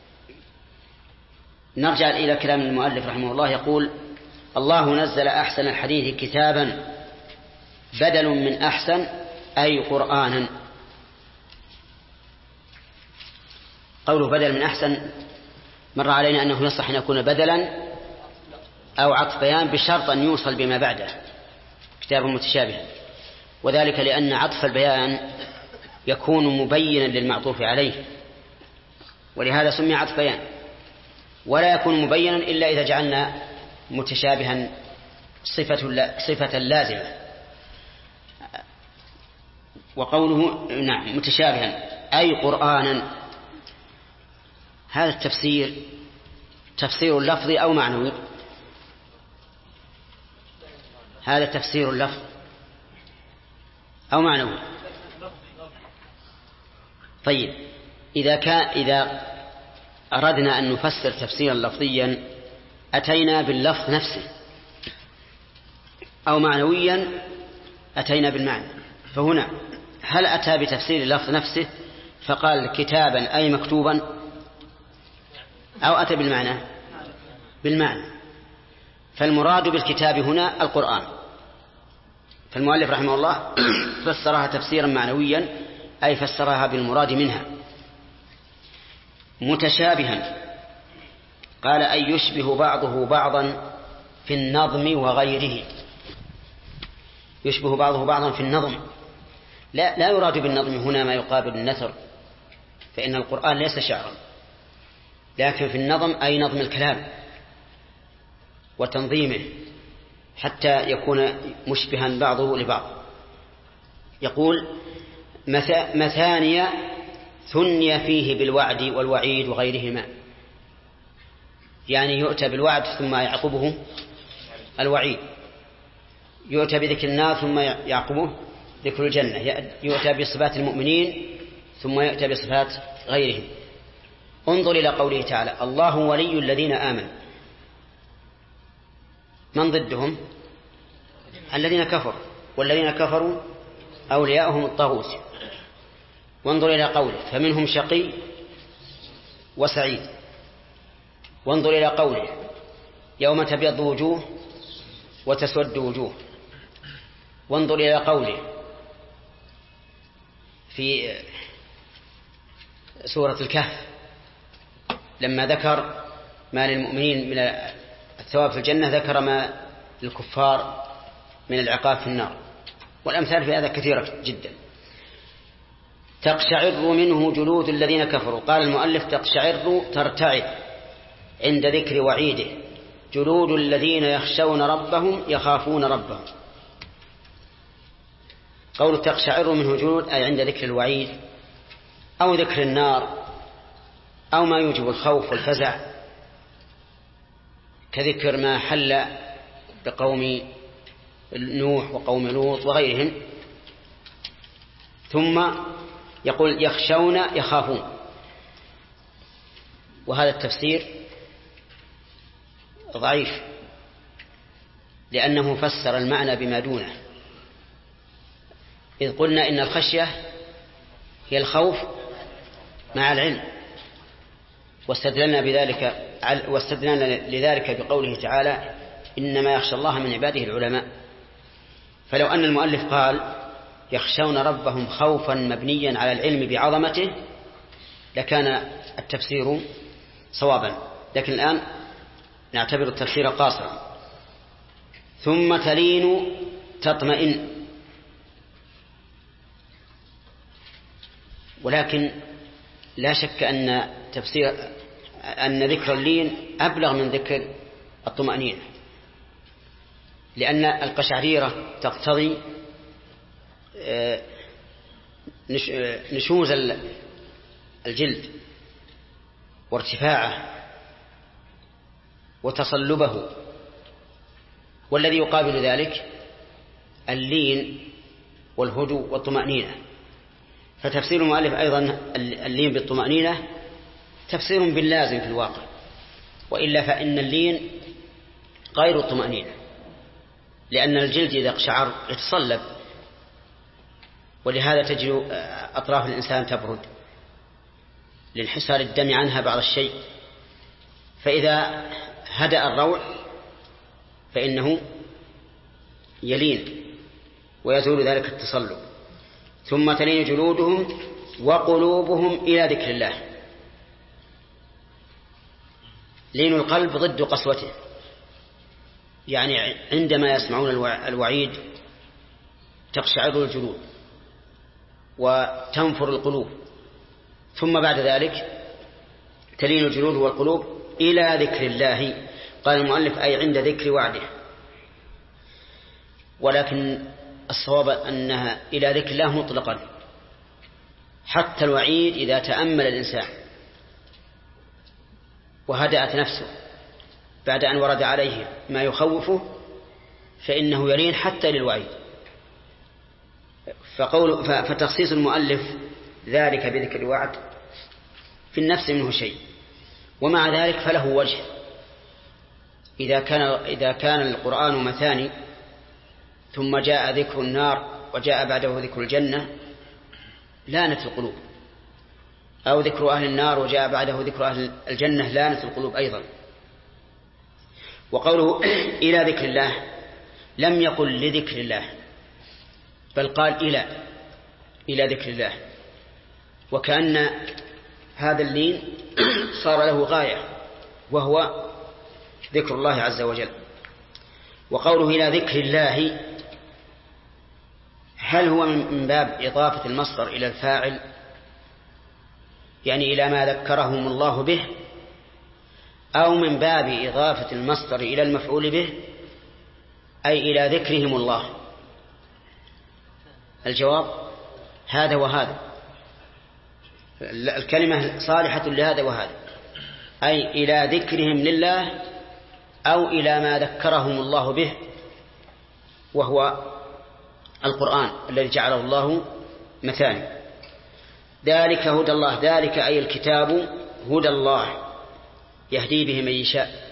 نرجع إلى كلام المؤلف رحمه الله، يقول: الله نزل أحسن الحديث كتابا بدل من أحسن أي قرآنا. قوله بدل من أحسن مر علينا أنه يصح أن يكون بدلا أو عطف بيان بشرط أن يوصل بما بعده كتاب متشابه، وذلك لأن عطف البيان يكون مبينا للمعطوف عليه، ولهذا سمي عطف بيان، ولا يكون مبينا إلا إذا جعلنا متشابها صفة لازمة. وقوله نعم متشابها أي قرآنا، هذا التفسير تفسير لفظي أو معنوي؟ هذا تفسير لفظ أو معنوي؟ طيب، إذا أردنا أن نفسر تفسيرا لفظيا أتينا باللفظ نفسه، أو معنويا أتينا بالمعنى. فهنا هل أتى بتفسير اللفظ نفسه فقال كتابا أي مكتوبا، أو أتى بالمعنى؟ فالمراد بالكتاب هنا القرآن. فالمؤلف رحمه الله فسرها تفسيرا معنويا، أي فسرها بالمراد منها. متشابها قال أي يشبه بعضه بعضا في النظم وغيره. يشبه بعضه بعضا في النظم، لا يراد بالنظم هنا ما يقابل النثر، فإن القرآن ليس شعرا، لكن في النظم أي نظم الكلام وتنظيمه حتى يكون مشبها بعضه لبعض. يقول مثانية ثني فيه بالوعد والوعيد وغيرهما، يعني يؤتى بالوعد ثم يعقبه الوعيد، يؤتى بذكر النار ثم يعقبه ذكر الجنة، يؤتى بصفات المؤمنين ثم يؤتى بصفات غيرهم. انظر إلى قوله تعالى: الله ولي الذين آمنوا. من ضدهم؟ الذين كفروا، والذين كفروا أولياءهم الطاغوت. وانظر إلى قوله: فمنهم شقي وسعيد. وانظر إلى قوله: يوم تبيض وجوه وتسود وجوه. وانظر إلى قوله في سورة الكهف لما ذكر ما للمؤمنين من الثواب في الجنة، ذكر ما للكفار من العقاب في النار. والأمثال في هذا كثيرة جدا. تقشعر منه جلود الذين كفروا. قال المؤلف: تقشعر ترتعد عند ذكر وعيده، جلود الذين يخشون ربهم يخافون ربهم. قول تقشعر منه جلود أي عند ذكر الوعيد أو ذكر النار أو ما يوجب الخوف والفزع، كذكر ما حل بقوم نوح وقوم لوط وغيرهم. ثم يقول يخشون يخافون، وهذا التفسير ضعيف لأنه فسر المعنى بما دونه، إذ قلنا إن الخشية هي الخوف مع العلم، واستدلنا لذلك بقوله تعالى: إنما يخشى الله من عباده العلماء. فلو أن المؤلف قال يخشون ربهم خوفا مبنيا على العلم بعظمته لكان التفسير صوابا، لكن الآن نعتبر التفسير قاصرا. ثم تلين تطمئن. ولكن لا شك أن ذكر اللين أبلغ من ذكر الطمأنينة، لأن القشعريرة تقتضي نشوز الجلد وارتفاعه وتصلبه، والذي يقابل ذلك اللين والهدوء والطمأنينة. فتفسير المؤلف أيضا اللين بالطمأنينة تفسير باللازم في الواقع، وإلا فإن اللين غير الطمأنينة، لأن الجلد إذا اقشعر يتصلب، ولهذا تجد أطراف الإنسان تبرد لانحسار الدم عنها بعض الشيء، فإذا هدأ الروع فإنه يلين ويزول ذلك التصلب. ثم تلين جلودهم وقلوبهم إلى ذكر الله. لين القلب ضد قسوته، يعني عندما يسمعون الوعيد تقشعر الجلود وتنفر القلوب. ثم بعد ذلك تلين الجلود والقلوب إلى ذكر الله. قال المؤلف أي عند ذكر وعده، ولكن الصواب أنها إلى ذكر الله مطلقا، حتى الوعيد إذا تأمل الإنسان وهدأت نفسه بعد أن ورد عليه ما يخوفه فإنه يلين حتى للوعيد. فتخصيص المؤلف ذلك بذكر الوعد في النفس منه شيء، ومع ذلك فله وجه. إذا كان القرآن مثاني ثم جاء ذكر النار وجاء بعده ذكر الجنة لانت القلوب، أو ذكر أهل النار وجاء بعده ذكر أهل الجنة لانت القلوب أيضا. وقوله إلى ذكر الله لم يقل لذكر الله، بل قال إلى ذكر الله، وكأن هذا اللين صار له غاية وهو ذكر الله عز وجل. وقوله إلى ذكر الله هل هو من باب إضافة المصدر إلى الفاعل، يعني إلى ما ذكرهم الله به، أو من باب إضافة المصدر إلى المفعول به أي إلى ذكرهم الله؟ الجواب هذا وهذا، الكلمة صالحة لهذا وهذا، أي إلى ذكرهم لله أو إلى ما ذكرهم الله به وهو القرآن الذي جعله الله مثاني. ذلك هدى الله، ذلك أي الكتاب هدى الله يهدي به من يشاء.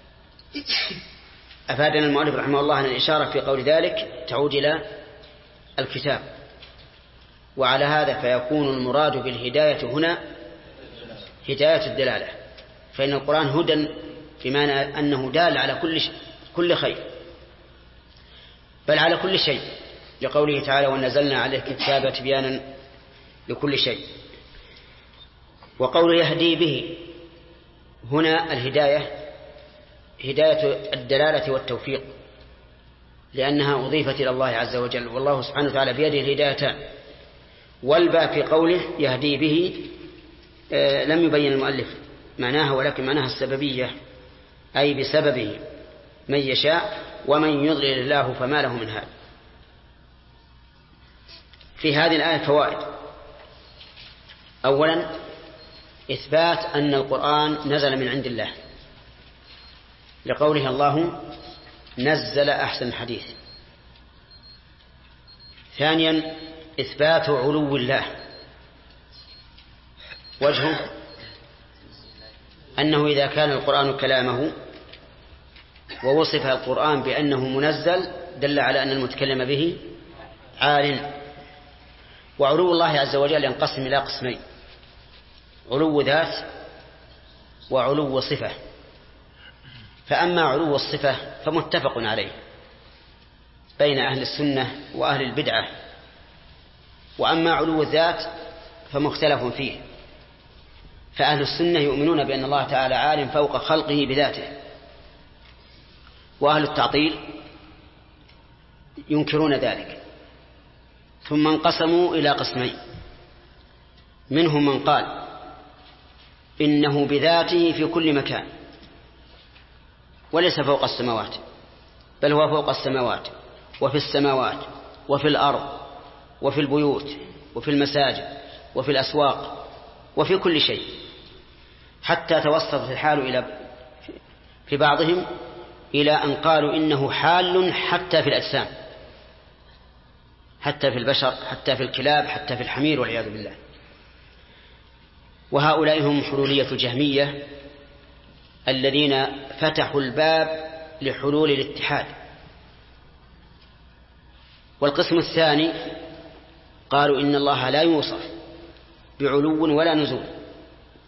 أفادنا المؤلف رحمه الله أن الإشارة في قول ذلك تعود إلى الكتاب، وعلى هذا فيكون المراد بالهداية هنا هداية الدلالة، فإن القرآن هدى بمعنى أنه دال على كل خير، بل على كل شيء، لقوله تعالى ونزلنا عليك الكتاب تبيانا لكل شيء. وقول يهدي به هنا الهداية هداية الدلالة والتوفيق، لأنها أضيفت إلى الله عز وجل، والله سبحانه وتعالى بيده الهدايتان. والباء في قوله يهدي به لم يبين المؤلف معناها، ولكن معناها السببية، أي بسببه من يشاء، ومن يضلل الله فما له من هاد. في هذه الآية فوائد. أولا إثبات أن القرآن نزل من عند الله، لقوله الله نزل أحسن الحديث. ثانيا إثبات علو الله، وجهه أنه إذا كان القرآن كلامه ووصف القرآن بأنه منزل دل على أن المتكلم به عال. وعلو الله عز وجل ينقسم إلى قسمين: علو ذات وعلو صفة. فأما علو الصفة فمتفق عليه بين أهل السنة وأهل البدعة، وأما علو الذات فمختلف فيه، فأهل السنة يؤمنون بأن الله تعالى عالم فوق خلقه بذاته، وأهل التعطيل ينكرون ذلك. ثم انقسموا إلى قسمين: منهم من قال إنه بذاته في كل مكان وليس فوق السماوات، بل هو فوق السماوات وفي السماوات وفي الأرض وفي البيوت وفي المساجد وفي الأسواق وفي كل شيء، حتى توسطت الحال في بعضهم إلى أن قالوا إنه حال حتى في الأجسام، حتى في البشر، حتى في الكلاب، حتى في الحمير والعياذ بالله. وهؤلاء هم حلولية الجهمية الذين فتحوا الباب لحلول الاتحاد. والقسم الثاني قالوا إن الله لا يوصف بعلو ولا نزول،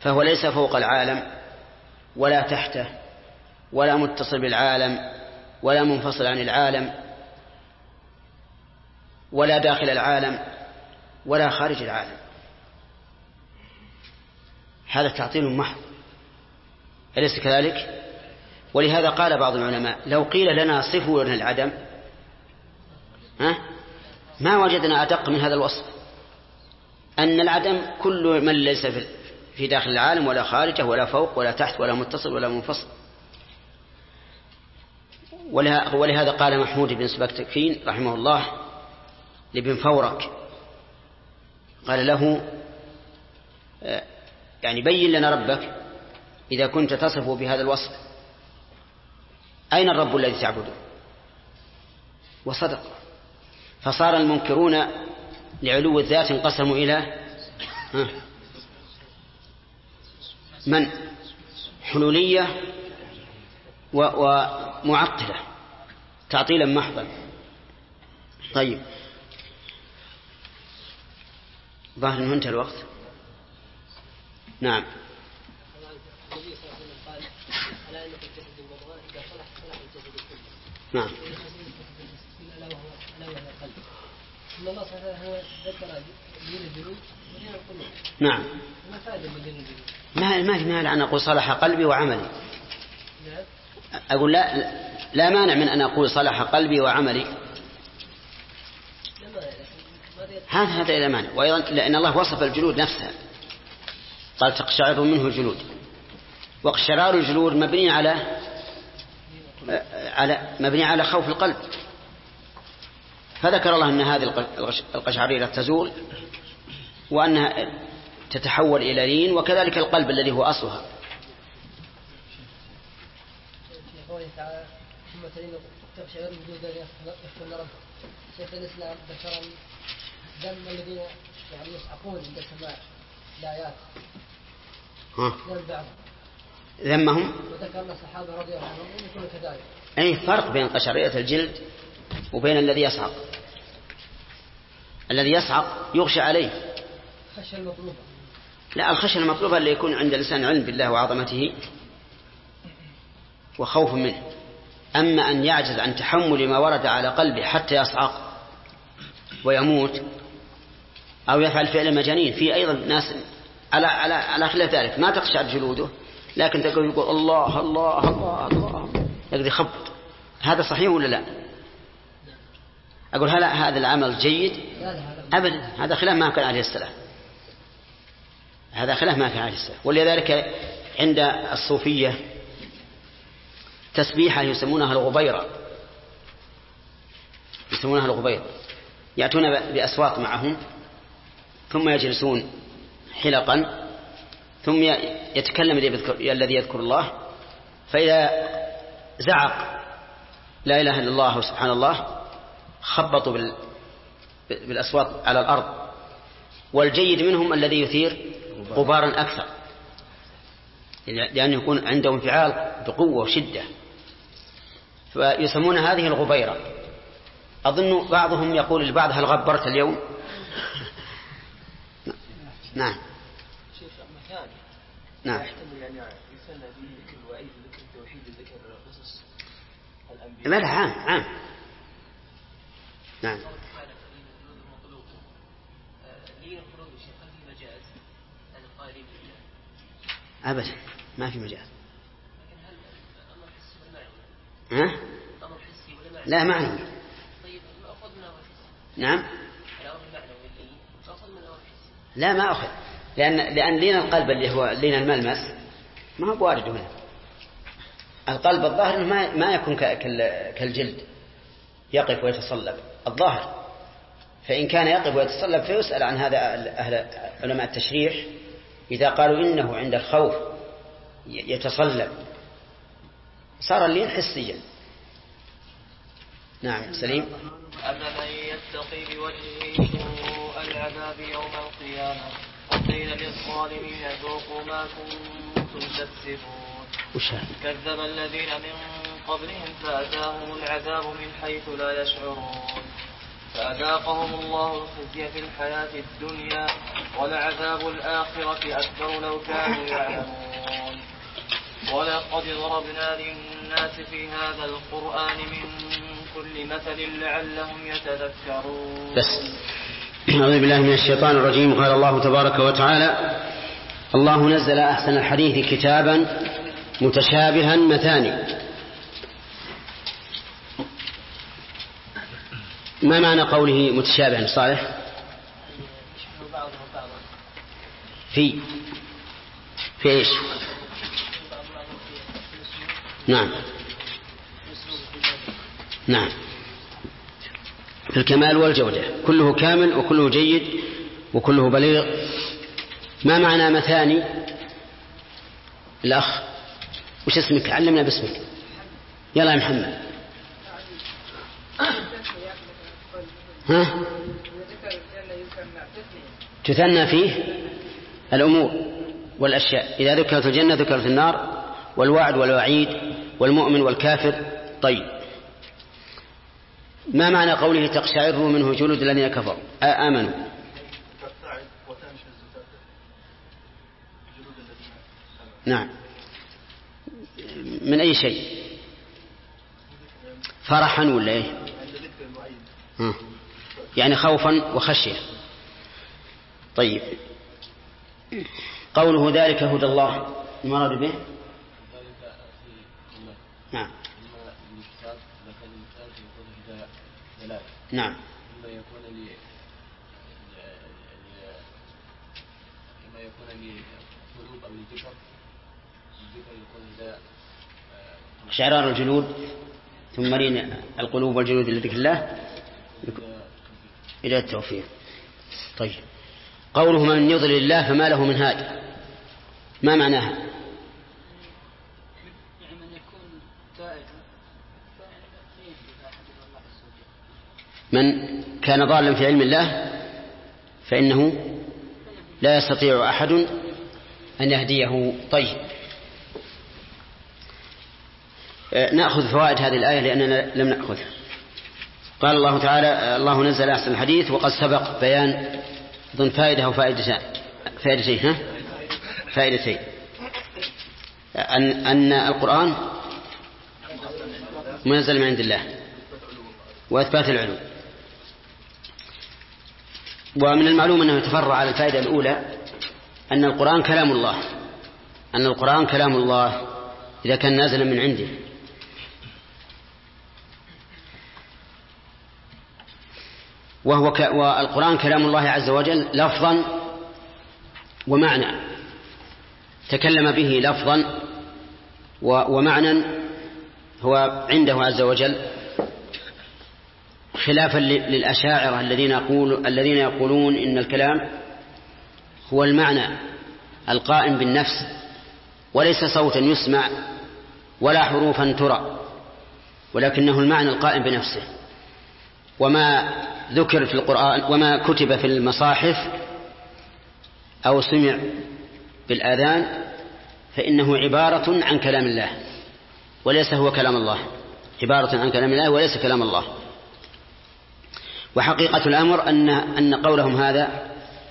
فهو ليس فوق العالم ولا تحته ولا متصل بالعالم ولا منفصل عن العالم ولا داخل العالم ولا خارج العالم. هذا تعطيل محض، أليس كذلك؟ ولهذا قال بعض العلماء لو قيل لنا صفوا لنا العدم ما وجدنا أدق من هذا الوصف، أن العدم كل من ليس في داخل العالم ولا خارجه ولا فوق ولا تحت ولا متصل ولا منفصل. ولهذا قال محمود بن سبكتكين رحمه الله لابن فورك، قال له يعني بين لنا ربك إذا كنت تصفه بهذا الوصف، أين الرب الذي تعبده؟ وصدق. فصار المنكرون لعلو الذات انقسموا إلى من؟ حلولية ومعطلة، تعطيلا محضا. طيب ظاهر أنه انتهى الوقت. نعم. نعم. الله سبحانه ذكر دين الجنود ودين القلوب. نعم. ما فائدة من دين الجنود؟ ما في مانع أن أقول صلح قلبي وعملي. أقول لا مانع من أن أقول صلح قلبي وعملي، هذا لا مانع. وأيضا لأن الله وصف الجلود نفسها، قال تقشعر منه الجلود، واقشعار الجلود مبني على خوف القلب، فذكر الله أن هذه القشعريرة تزول وأنها تتحول إلى لين، وكذلك القلب الذي هو أصلها. شيخ الإسلام ذكر ذم الذين يعني يصعقون عند سماع الآيات ذمهم، وذكرنا الصحابة رضي الله عنهم يكون كذلك. أي فرق بين قشعريرة الجلد وبين الذي يصعق. الذي يصعق يغشى عليه خشية المطلوبة. لا، الخشية المطلوبة اللي يكون عند الإنسان علم بالله وعظمته وخوف منه. أما أن يعجز عن تحمل ما ورد على قلبه حتى يصعق ويموت أو يفعل فعل مجانين، في أيضا ناس على خلاف ذلك ما تقشعر جلوده لكن تقول يقول الله الله الله الله يقدر يخبط. هذا صحيح ولا لا؟ أقول هذا العمل جيد؟ أبدا، هذا خلاف ما كان عليه السلام، هذا خلاف ما كان عليه السلام. ولذلك عند الصوفية تسبيحة يسمونها الغبيرة، يأتون بأصوات معهم ثم يجلسون حلقا ثم يتكلم الذي يذكر الله، فإذا زعق لا إله إلا الله وسبحان الله خبطوا بالأصوات على الأرض. والجيد منهم الذي يثير غبارا أكثر، لأنه يكون عنده انفعال بقوة وشدة، فيسمون هذه الغبيرة. أظن بعضهم يقول للبعض هل غبرت اليوم؟ نعم. نعم. لا عام. نعم. أبدا ما في مجاز. لا معنى. نعم. لا ما أخذ، لأن لين القلب اللي هو لين الملمس ما هو بوارد هنا. القلب الظاهر ما يكون كالجلد يقف ويتصلب الظاهر، فإن كان يقف ويتصلب فيسأل عن هذا أهل علماء التشريح إذا قالوا إنه عند الخوف يتصلب صار اللين حسيا. نعم سليم. أما من يتقي بوجهه سوء العذاب يوم القيامة وقيل للظالمين ذوقوا ما كنتم تكسبون كذب الذين من قبلهم فأتاهم العذاب من حيث لا يشعرون فأذاقهم الله الخزي في الحياة الدنيا ولعذاب الآخرة أكبر لو كانوا يعلمون. ولقد ضربنا للناس في هذا القرآن من كل مثل لعلهم يتذكرون. بس أعوذ بالله من الشيطان الرجيم. قال الله تبارك وتعالى: الله نزل أحسن الحديث كتابا متشابها مثاني. ما معنى قوله متشابها صالح؟ في ايش؟ نعم في الكمال والجودة، كله كامل وكله جيد وكله بليغ. ما معنى مثاني؟ الأخ وش اسمك؟ علمنا باسمك. يلا يا محمد. ها؟ تثنى فيه الأمور والأشياء، إذا ذكرت الجنة ذكرت النار، والوعد والوعيد، والمؤمن والكافر. طيب، ما معنى قوله تقشعر منه جلود الذين كفروا آمنوا؟ نعم، من أي شيء؟ فرحا ولا إيه؟ يعني خوفا وخشية. طيب، قوله ذلك هدى الله المراد به؟ نعم نعم. إما يكون لقلوب أو لذكر يكون هداية شعرار الجلود ثم مرين القلوب والجلود لذكر الله إلى التوفيق. طيب، قوله من يضلل الله فما له من هاد، ما معناها؟ يعني من يكون تائها من كان ضالا في علم الله فإنه لا يستطيع أحد أن يهديه. طيب، نأخذ فوائد هذه الآية لأننا لم نأخذها. قال الله تعالى: الله نزل أحسن الحديث. وقد سبق بيان ضمن فائدة أو فائدتين أن القرآن منزل من عند الله وإثبات العلوم. ومن المعلوم أنه يتفرع على الفائدة الأولى أن القرآن كلام الله إذا كان نازلا من عنده. والقرآن كلام الله عز وجل لفظا ومعنى، تكلم به لفظا ومعنى هو عنده عز وجل، خلافا للأشاعرة الذين يقولون إن الكلام هو المعنى القائم بالنفس وليس صوتا يسمع ولا حروفا ترى، ولكنه المعنى القائم بنفسه. وما ذكر في القرآن وما كتب في المصاحف أو سمع بالآذان فإنه عبارة عن كلام الله وليس هو كلام الله، عبارة عن كلام الله وليس كلام الله. وحقيقة الأمر أن قولهم هذا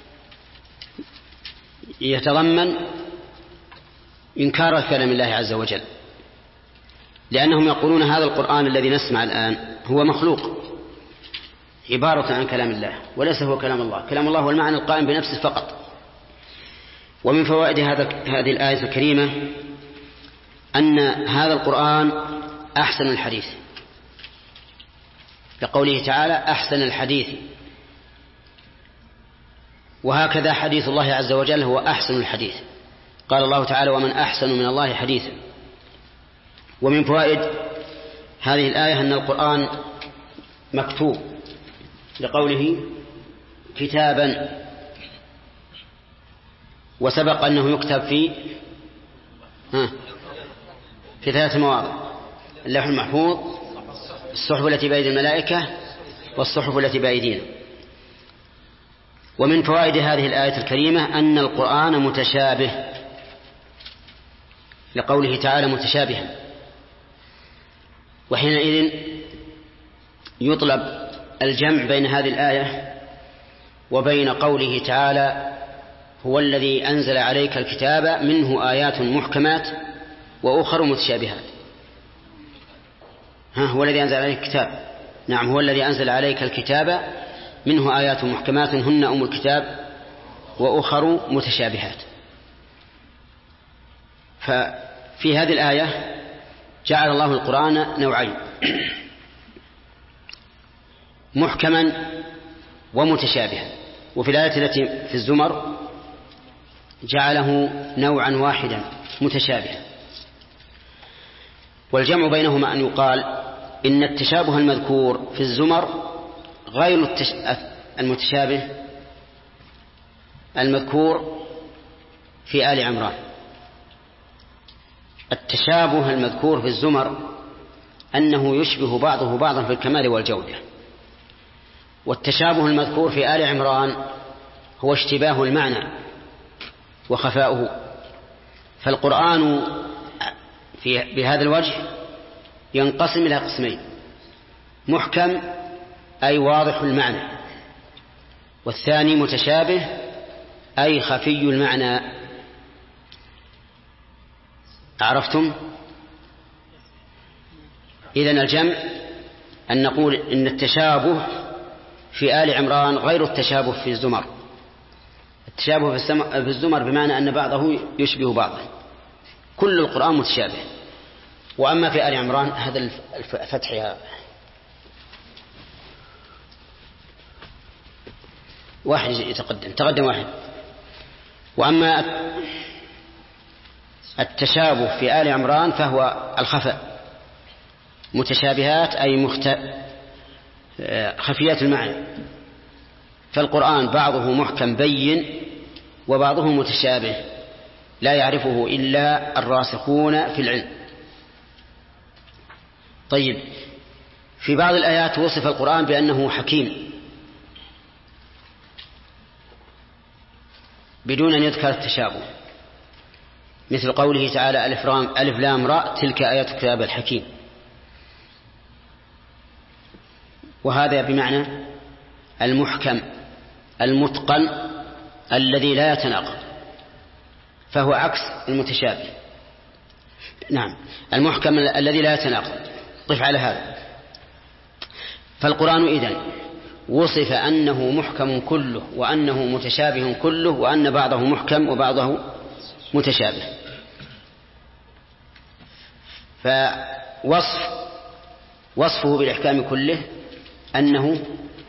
يتضمن إنكار كلام الله عز وجل، لأنهم يقولون هذا القرآن الذي نسمع الآن هو مخلوق، عبارة عن كلام الله وليس هو كلام الله. كلام الله هو المعنى القائم بنفسه فقط. ومن فوائد هذه الآية الكريمة أن هذا القرآن أحسن الحديث، لقوله تعالى أحسن الحديث، وهكذا حديث الله عز وجل هو أحسن الحديث. قال الله تعالى: ومن أحسن من الله حديثا. ومن فوائد هذه الآية أن القرآن مكتوب، لقوله كتابا، وسبق أنه يكتب في 3 مواضع: اللوح المحفوظ، الصحف التي بأيدي الملائكة، والصحف التي بأيدينا. ومن فوائد هذه الآية الكريمة أن القرآن متشابه، لقوله تعالى متشابها، وحينئذ يطلب الجمع بين هذه الآية وبين قوله تعالى هو الذي أنزل عليك الكتاب منه آيات محكمات وأخر متشابهات. هو الذي أنزل عليك الكتاب، نعم هو الذي أنزل عليك الكتاب منه آيات محكمات هن أم الكتاب وأخر متشابهات. ففي هذه الآية جعل الله القرآن نوعين، محكما ومتشابها، وفي الآية التي في الزمر جعله نوعا واحدا متشابها. والجمع بينهما أن يقال إن التشابه المذكور في الزمر غير المتشابه المذكور في آل عمران. التشابه المذكور في الزمر أنه يشبه بعضه بعضا في الكمال والجودة، والتشابه المذكور في آل عمران هو اشتباه المعنى وخفاؤه. فالقرآن بهذا الوجه ينقسم إلى قسمين: محكم أي واضح المعنى، والثاني متشابه أي خفي المعنى. عرفتم؟ إذن الجمع أن نقول إن التشابه في آل عمران غير التشابه في الزمر. التشابه في الزمر بمعنى أن بعضه يشبه بعضا، كل القرآن متشابه. وأما في آل عمران هذا الفتح واحد تقدم واحد. وأما التشابه في آل عمران فهو الخفاء، متشابهات أي خفيات المعنى. فالقرآن بعضه محكم بين وبعضه متشابه لا يعرفه إلا الراسخون في العلم. طيب، في بعض الآيات وصف القرآن بأنه حكيم بدون أن يذكر التشابه، مثل قوله تعالى ألف لام راء تلك آيات الكتاب الحكيم، وهذا بمعنى المحكم المتقن الذي لا يتناقض، فهو عكس المتشابه. نعم، المحكم الذي لا يتناقض. قف على هذا. فالقرآن إذن وصف أنه محكم كله وأنه متشابه كله وأن بعضه محكم وبعضه متشابه. وصفه بالإحكام كله أنه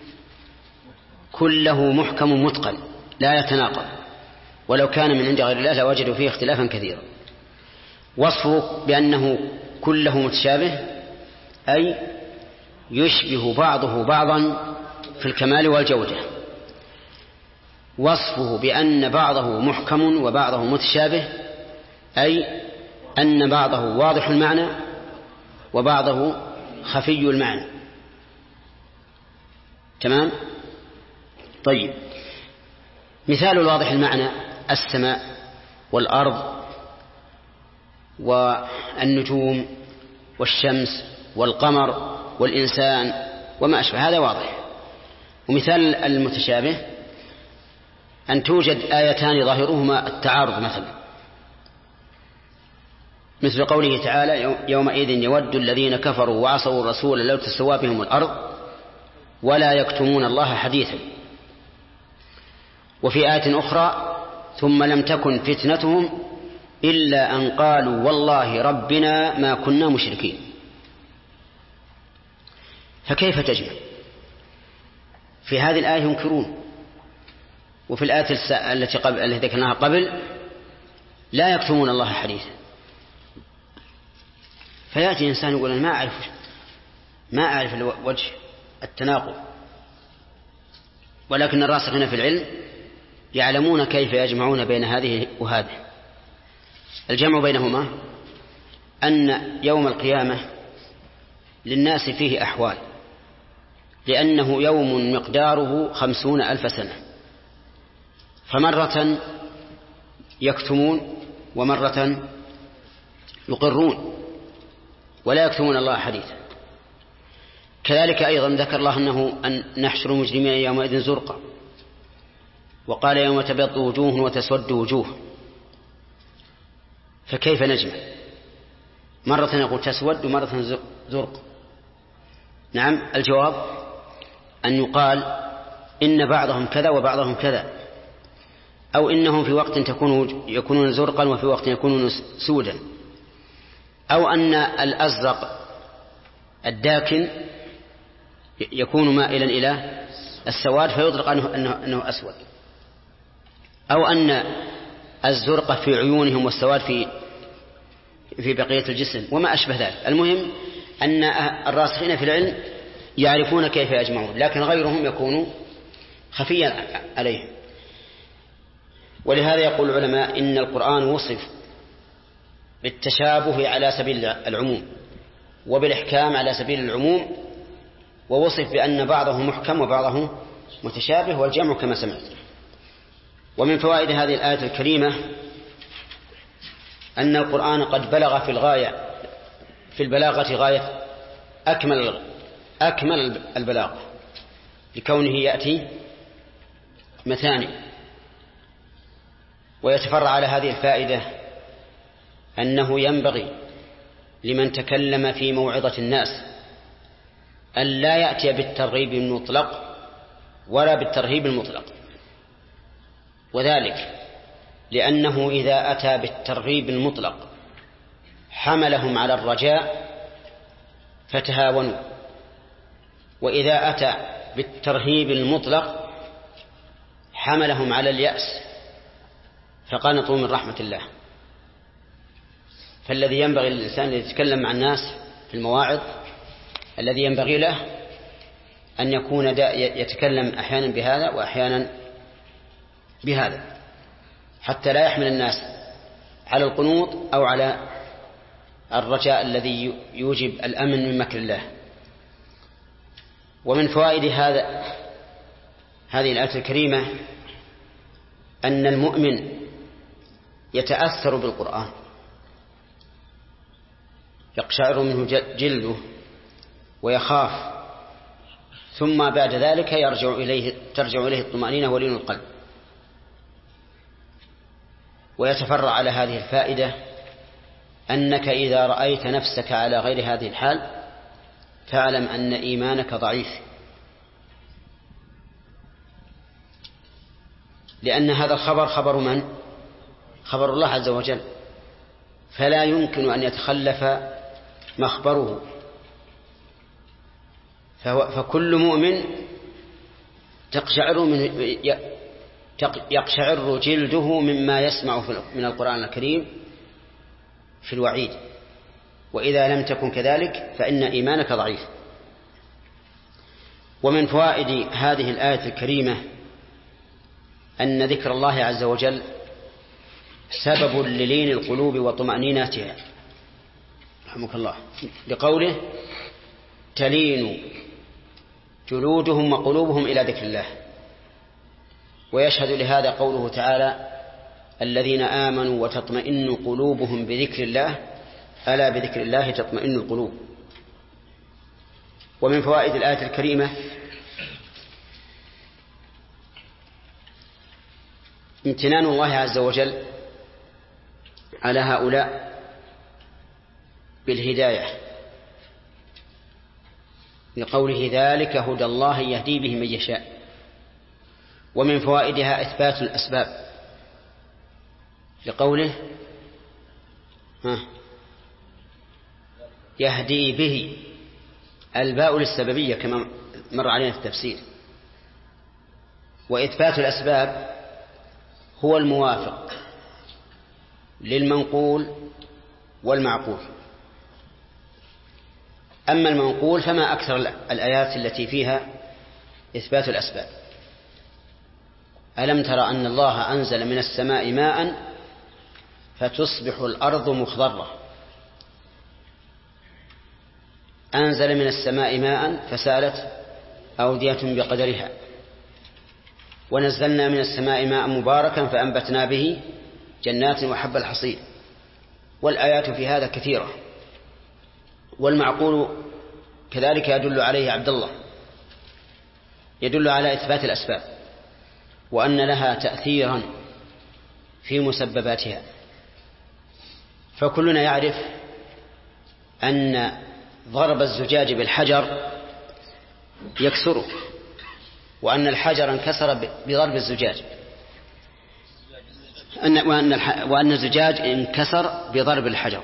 كله محكم متقن لا يتناقض، ولو كان من عند غير الله لوجدوا فيه اختلافا كثيرا. وصفه بأنه كله متشابه أي يشبه بعضه بعضا في الكمال والجودة. وصفه بأن بعضه محكم وبعضه متشابه أي أن بعضه واضح المعنى وبعضه خفي المعنى. تمام؟ طيب، مثال الواضح المعنى السماء والأرض والنجوم والشمس والقمر والإنسان وما أشبه، هذا واضح. ومثال المتشابه أن توجد آيتان ظاهرهما التعارض مثلا، مثل قوله تعالى يومئذ يود الذين كفروا وعصوا الرسول لو تسوى بهم الأرض ولا يكتمون الله حديثا. وفي آية أخرى ثم لم تكن فتنتهم إلا أن قالوا والله ربنا ما كنا مشركين. فكيف تجمع؟ في هذه الآية ينكرون، وفي الآية التي ذكرناها قبل لا يكتمون الله حديثا. فيأتي إنسان يقول أنا ما أعرف وجه التناقض، ولكن الراسخين في العلم يعلمون كيف يجمعون بين هذه وهذه. الجمع بينهما أن يوم القيامة للناس فيه أحوال، لأنه يوم مقداره 50,000 سنة، فمرة يكتمون ومرة يقرون ولا يكتمون الله حديثا. كذلك أيضا ذكر الله أن نحشر المجرمين يومئذ زرقا، وقال يوم تبيض وجوه وتسود وجوه، فكيف نجمع؟ مرة يقول تسود ومرة زرق. نعم، الجواب أن يقال إن بعضهم كذا وبعضهم كذا، أو إنهم في وقت يكونون زرقا وفي وقت يكونون سودا، أو أن الأزرق الداكن يكون مائلا إلى السواد فيطلق أنه أسود، أو أن الزرق في عيونهم والسواد في بقية الجسم وما أشبه ذلك. المهم أن الراسخين في العلم يعرفون كيف يجمعون، لكن غيرهم يكون خفيا عليهم. ولهذا يقول العلماء إن القرآن وصف بالتشابه على سبيل العموم وبالإحكام على سبيل العموم، ووصف بأن بعضه محكم وبعضه متشابه، والجمع كما سمعت. ومن فوائد هذه الآية الكريمة أن القرآن قد بلغ في البلاغة غاية أكمل البلاغة، لكونه يأتي مثاني. ويتفرع على هذه الفائدة أنه ينبغي لمن تكلم في موعظة الناس أن لا يأتي بالترغيب المطلق ولا بالترهيب المطلق، وذلك لأنه إذا أتى بالترغيب المطلق حملهم على الرجاء فتهاونوا، وإذا أتى بالترهيب المطلق حملهم على اليأس فقنطوا من رحمة الله. فالذي ينبغي للإنسان الذي يتكلم مع الناس في المواعظ الذي ينبغي له أن يكون يتكلم أحيانا بهذا وأحيانا بهذا، حتى لا يحمل الناس على القنوط أو على الرجاء الذي يوجب الأمن من مكر الله. ومن فوائد هذه الآية الكريمة أن المؤمن يتأثر بالقرآن، يقشعر منه جلده ويخاف، ثم بعد ذلك ترجع إليه الطمأنينة ولين القلب. ويتفرع على هذه الفائدة أنك إذا رأيت نفسك على غير هذه الحال فاعلم أن إيمانك ضعيف، لأن هذا الخبر خبر من؟ خبر الله عز وجل، فلا يمكن أن يتخلف مخبره. فكل مؤمن يقشعر جلده مما يسمع من القرآن الكريم في الوعيد، وإذا لم تكن كذلك فإن إيمانك ضعيف. ومن فوائد هذه الآية الكريمة أن ذكر الله عز وجل سبب للين القلوب وطمأنينتها، رحمك الله، لقوله تلين جلودهم وقلوبهم إلى ذكر الله. ويشهد لهذا قوله تعالى الذين آمنوا وتطمئن قلوبهم بذكر الله ألا بذكر الله تطمئن القلوب. ومن فوائد الآية الكريمة امتنان الله عز وجل على هؤلاء بالهداية، لقوله ذلك هدى الله يهدي به من يشاء. ومن فوائدها إثبات الأسباب، لقوله يهدي به، الباء للسببية كما مر علينا في التفسير. وإثبات الأسباب هو الموافق للمنقول والمعقول. أما المنقول فما أكثر الآيات التي فيها إثبات الأسباب. ألم تر أن الله أنزل من السماء ماء فتصبح الأرض مخضرة، أنزل من السماء ماء فسالت أودية بقدرها، ونزلنا من السماء ماء مباركا فأنبتنا به جنات وحب الحصيد. والآيات في هذا كثيرة. والمعقول كذلك يدل عليه عبد الله، يدل على إثبات الأسباب وأن لها تأثيرا في مسبباتها. فكلنا يعرف أن ضرب الزجاج بالحجر يكسره، وأن الحجر انكسر بضرب الزجاج، وأن الزجاج انكسر بضرب الحجر،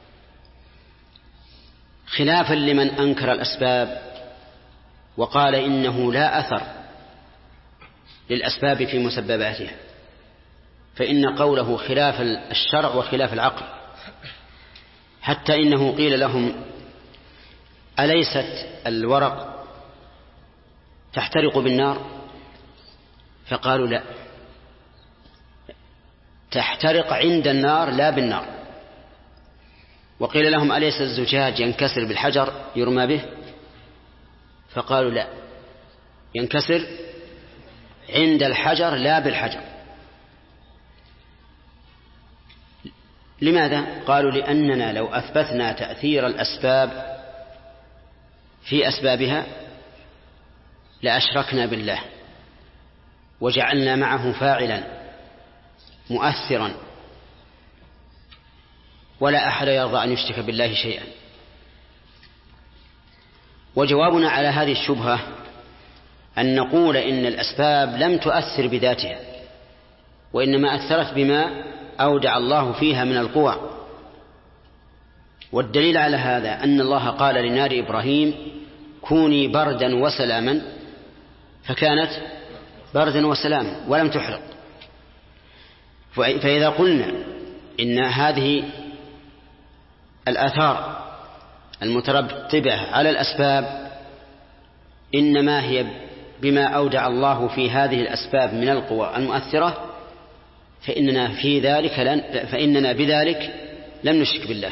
خلافا لمن أنكر الأسباب وقال إنه لا أثر للأسباب في مسبباتها، فإن قوله خلاف الشرع وخلاف العقل. حتى إنه قيل لهم: أليست الورق تحترق بالنار؟ فقالوا: لا، تحترق عند النار لا بالنار. وقيل لهم: أليس الزجاج ينكسر بالحجر يرمى به؟ فقالوا: لا، ينكسر عند الحجر لا بالحجر. لماذا؟ قالوا: لأننا لو أثبتنا تأثير الأسباب في أسبابها لأشركنا بالله وجعلنا معه فاعلا مؤثرا، ولا أحد يرضى أن يشرك بالله شيئا. وجوابنا على هذه الشبهة أن نقول إن الأسباب لم تؤثر بذاتها، وإنما أثرت بما أودع الله فيها من القوى. والدليل على هذا أن الله قال لنار إبراهيم: كوني بردا وسلاما، فكانت بردا وسلاما ولم تحرق. فإذا قلنا إن هذه الآثار المترتبة على الأسباب إنما هي بما أودع الله في هذه الأسباب من القوى المؤثرة، فإننا بذلك لم نشرك بالله.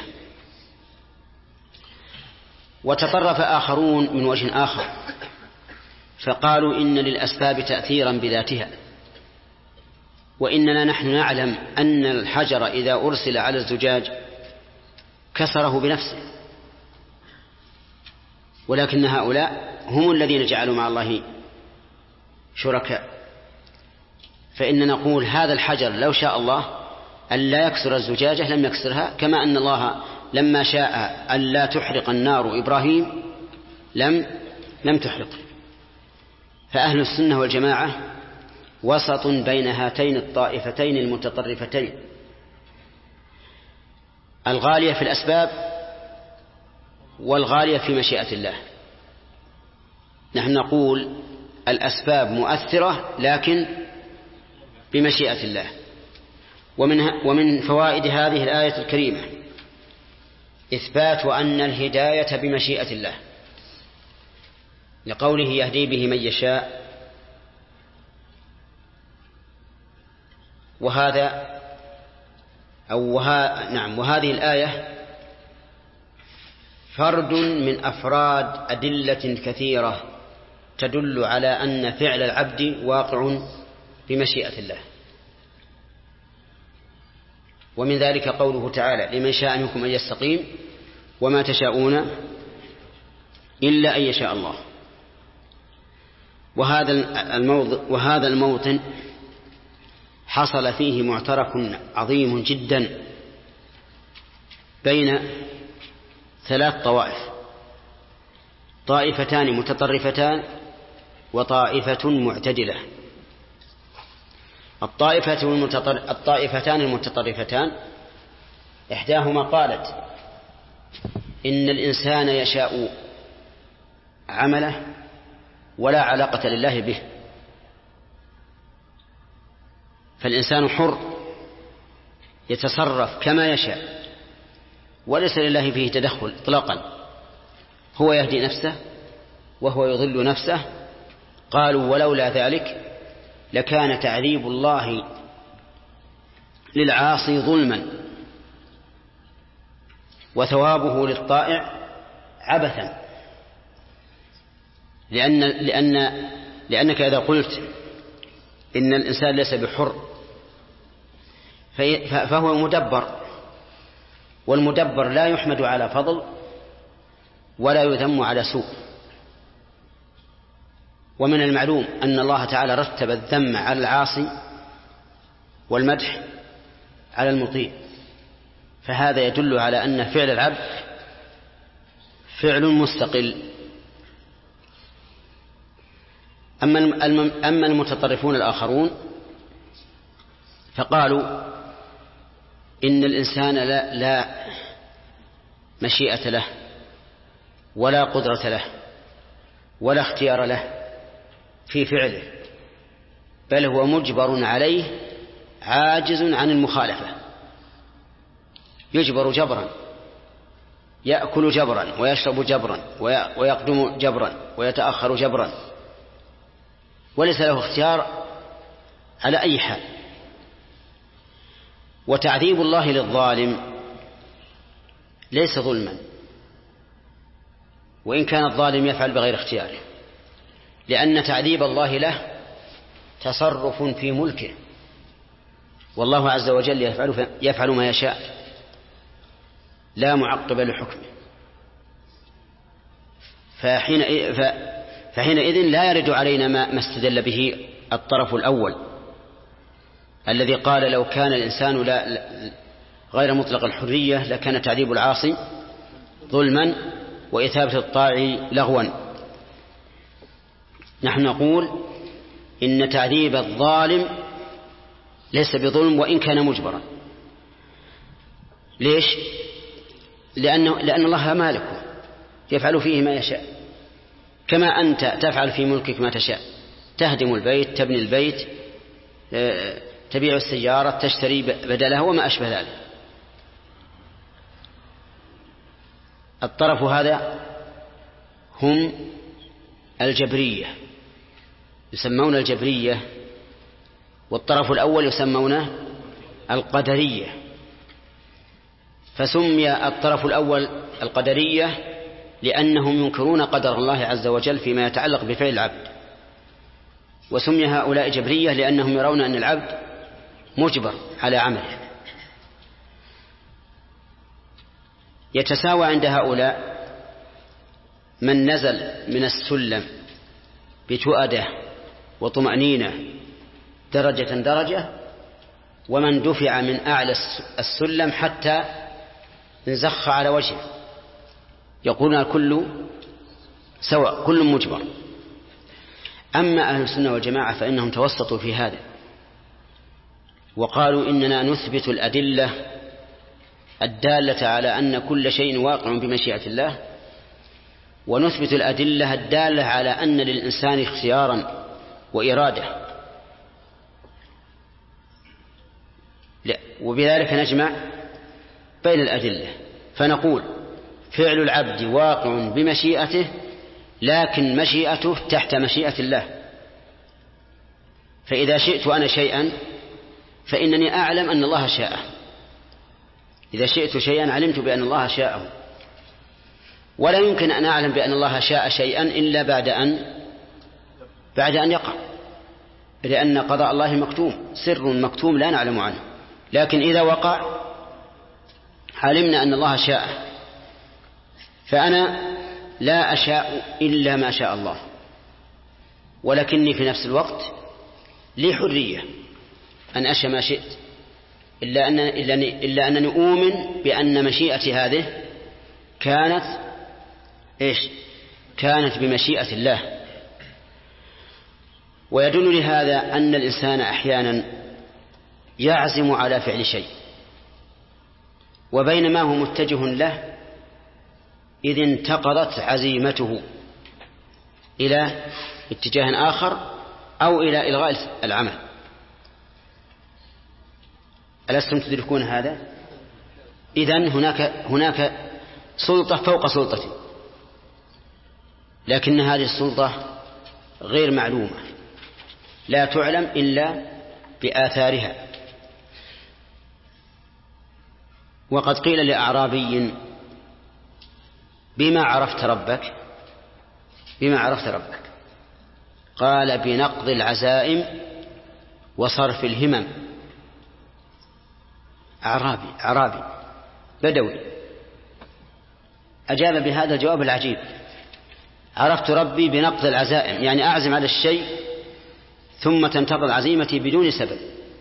وتطرف آخرون من وجه آخر فقالوا إن للأسباب تأثيرا بذاتها، وإننا نحن نعلم أن الحجر إذا أرسل على الزجاج كسره بنفسه، ولكن هؤلاء هم الذين جعلوا مع الله شركاء. فإن نقول هذا الحجر لو شاء الله أن لا يكسر الزجاجة لم يكسرها، كما أن الله لما شاء أن لا تحرق النار إبراهيم لم تحرق. فأهل السنة والجماعة وسط بين هاتين الطائفتين المتطرفتين، الغالية في الأسباب والغالية في مشيئة الله. نحن نقول الأسباب مؤثرة لكن بمشيئة الله. ومن فوائد هذه الآية الكريمة إثبات أن الهداية بمشيئة الله، لقوله: يهدي به من يشاء. وهذه الآية فرد من أفراد أدلة كثيرة تدل على أن فعل العبد واقع بمشيئة الله. ومن ذلك قوله تعالى: لمن شاء منكم أن يستقيم وما تشاءون إلا أن يشاء الله. وهذا الموطن حصل فيه معترك عظيم جدا بين ثلاث طوائف: طائفتان متطرفتان وطائفة معتدلة. الطائفتان المتطرفتان إحداهما قالت إن الإنسان يشاء عمله ولا علاقة لله به، فالإنسان حر يتصرف كما يشاء وليس لله فيه تدخل إطلاقا، هو يهدي نفسه وهو يضل نفسه. قالوا: ولولا ذلك لكان تعذيب الله للعاصي ظلما وثوابه للطائع عبثا، لأنك إذا قلت إن الإنسان ليس بحر فهو مدبر، والمدبر لا يحمد على فضل ولا يذم على سوء. ومن المعلوم أن الله تعالى رتب الذم على العاصي والمدح على المطيع، فهذا يدل على أن فعل العبد فعل مستقل. أما المتطرفون الآخرون فقالوا إن الإنسان لا مشيئة له ولا قدرة له ولا اختيار له في فعله، بل هو مجبر عليه عاجز عن المخالفة، يجبر جبرا، يأكل جبرا ويشرب جبرا ويقدم جبرا ويتأخر جبرا، وليس له اختيار على أي حال. وتعذيب الله للظالم ليس ظلما، وإن كان الظالم يفعل بغير اختياره، لأن تعذيب الله له تصرف في ملكه، والله عز وجل يفعل ما يشاء لا معقب لحكمه، فحينئذ لا يرد علينا ما استدل به الطرف الأول الذي قال لو كان الإنسان غير مطلق الحرية لكان تعذيب العاصي ظلما وإثابة الطاعي لغوا. نحن نقول إن تعذيب الظالم ليس بظلم وإن كان مجبرا. ليش؟ لأن الله مالكه يفعل فيه ما يشاء، كما أنت تفعل في ملكك ما تشاء، تهدم البيت، تبني البيت، تبيع السيارة، تشتري بدلها وما أشبه ذلك. الطرف هذا هم الجبرية، يسمون الجبرية، والطرف الأول يسمونه القدرية. فسمي الطرف الأول القدرية لأنهم ينكرون قدر الله عز وجل فيما يتعلق بفعل العبد، وسمي هؤلاء جبرية لأنهم يرون أن العبد مجبر على عمله. يتساوى عند هؤلاء من نزل من السلم بتؤدة وطمأنينة درجة درجة، ومن دفع من أعلى السلم حتى انزخ على وجهه، يقولون الكل سواء، كل مجبر. أما أهل السنة والجماعة فإنهم توسطوا في هذا وقالوا إننا نثبت الأدلة الدالة على أن كل شيء واقع بمشيئة الله، ونثبت الأدلة الدالة على أن للإنسان اختيارا وإرادة، وبذلك نجمع بين الأدلة، فنقول فعل العبد واقع بمشيئته، لكن مشيئته تحت مشيئة الله. فإذا شئت أنا شيئا فإنني أعلم أن الله شاءه، إذا شئت شيئا علمت بأن الله شاءه، ولا يمكن أن أعلم بأن الله شاء شيئا إلا بعد أن يقع، لأن قضاء الله مكتوم، سر مكتوم لا نعلم عنه. لكن إذا وقع علمنا أن الله شاء، فأنا لا أشاء إلا ما شاء الله، ولكني في نفس الوقت لي حرية أن أشاء ما شئت، إلا أنني أؤمن بأن مشيئتي هذه كانت بمشيئة الله. ويدل لهذا أن الإنسان أحيانا يعزم على فعل شيء، وبينما هو متجه له إذ انتقضت عزيمته إلى اتجاه آخر أو إلى إلغاء العمل. ألستم تدركون هذا؟ إذن هناك سلطة فوق سلطته، لكن هذه السلطة غير معلومة، لا تعلم إلا بآثارها. وقد قيل لأعرابي بما عرفت ربك؟ بما عرفت ربك؟ قال بنقض العزائم وصرف الهمم. أعرابي بدوي أجاب بهذا الجواب العجيب: عرفت ربي بنقض العزائم، يعني أعزم على الشيء ثم تنتقض عزيمتي بدون سبب،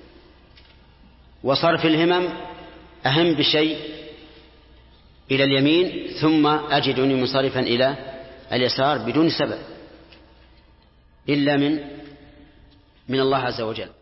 وصرف الهمم أهم بشيء إلى اليمين ثم أجدني منصرفا إلى اليسار بدون سبب إلا من الله عز وجل.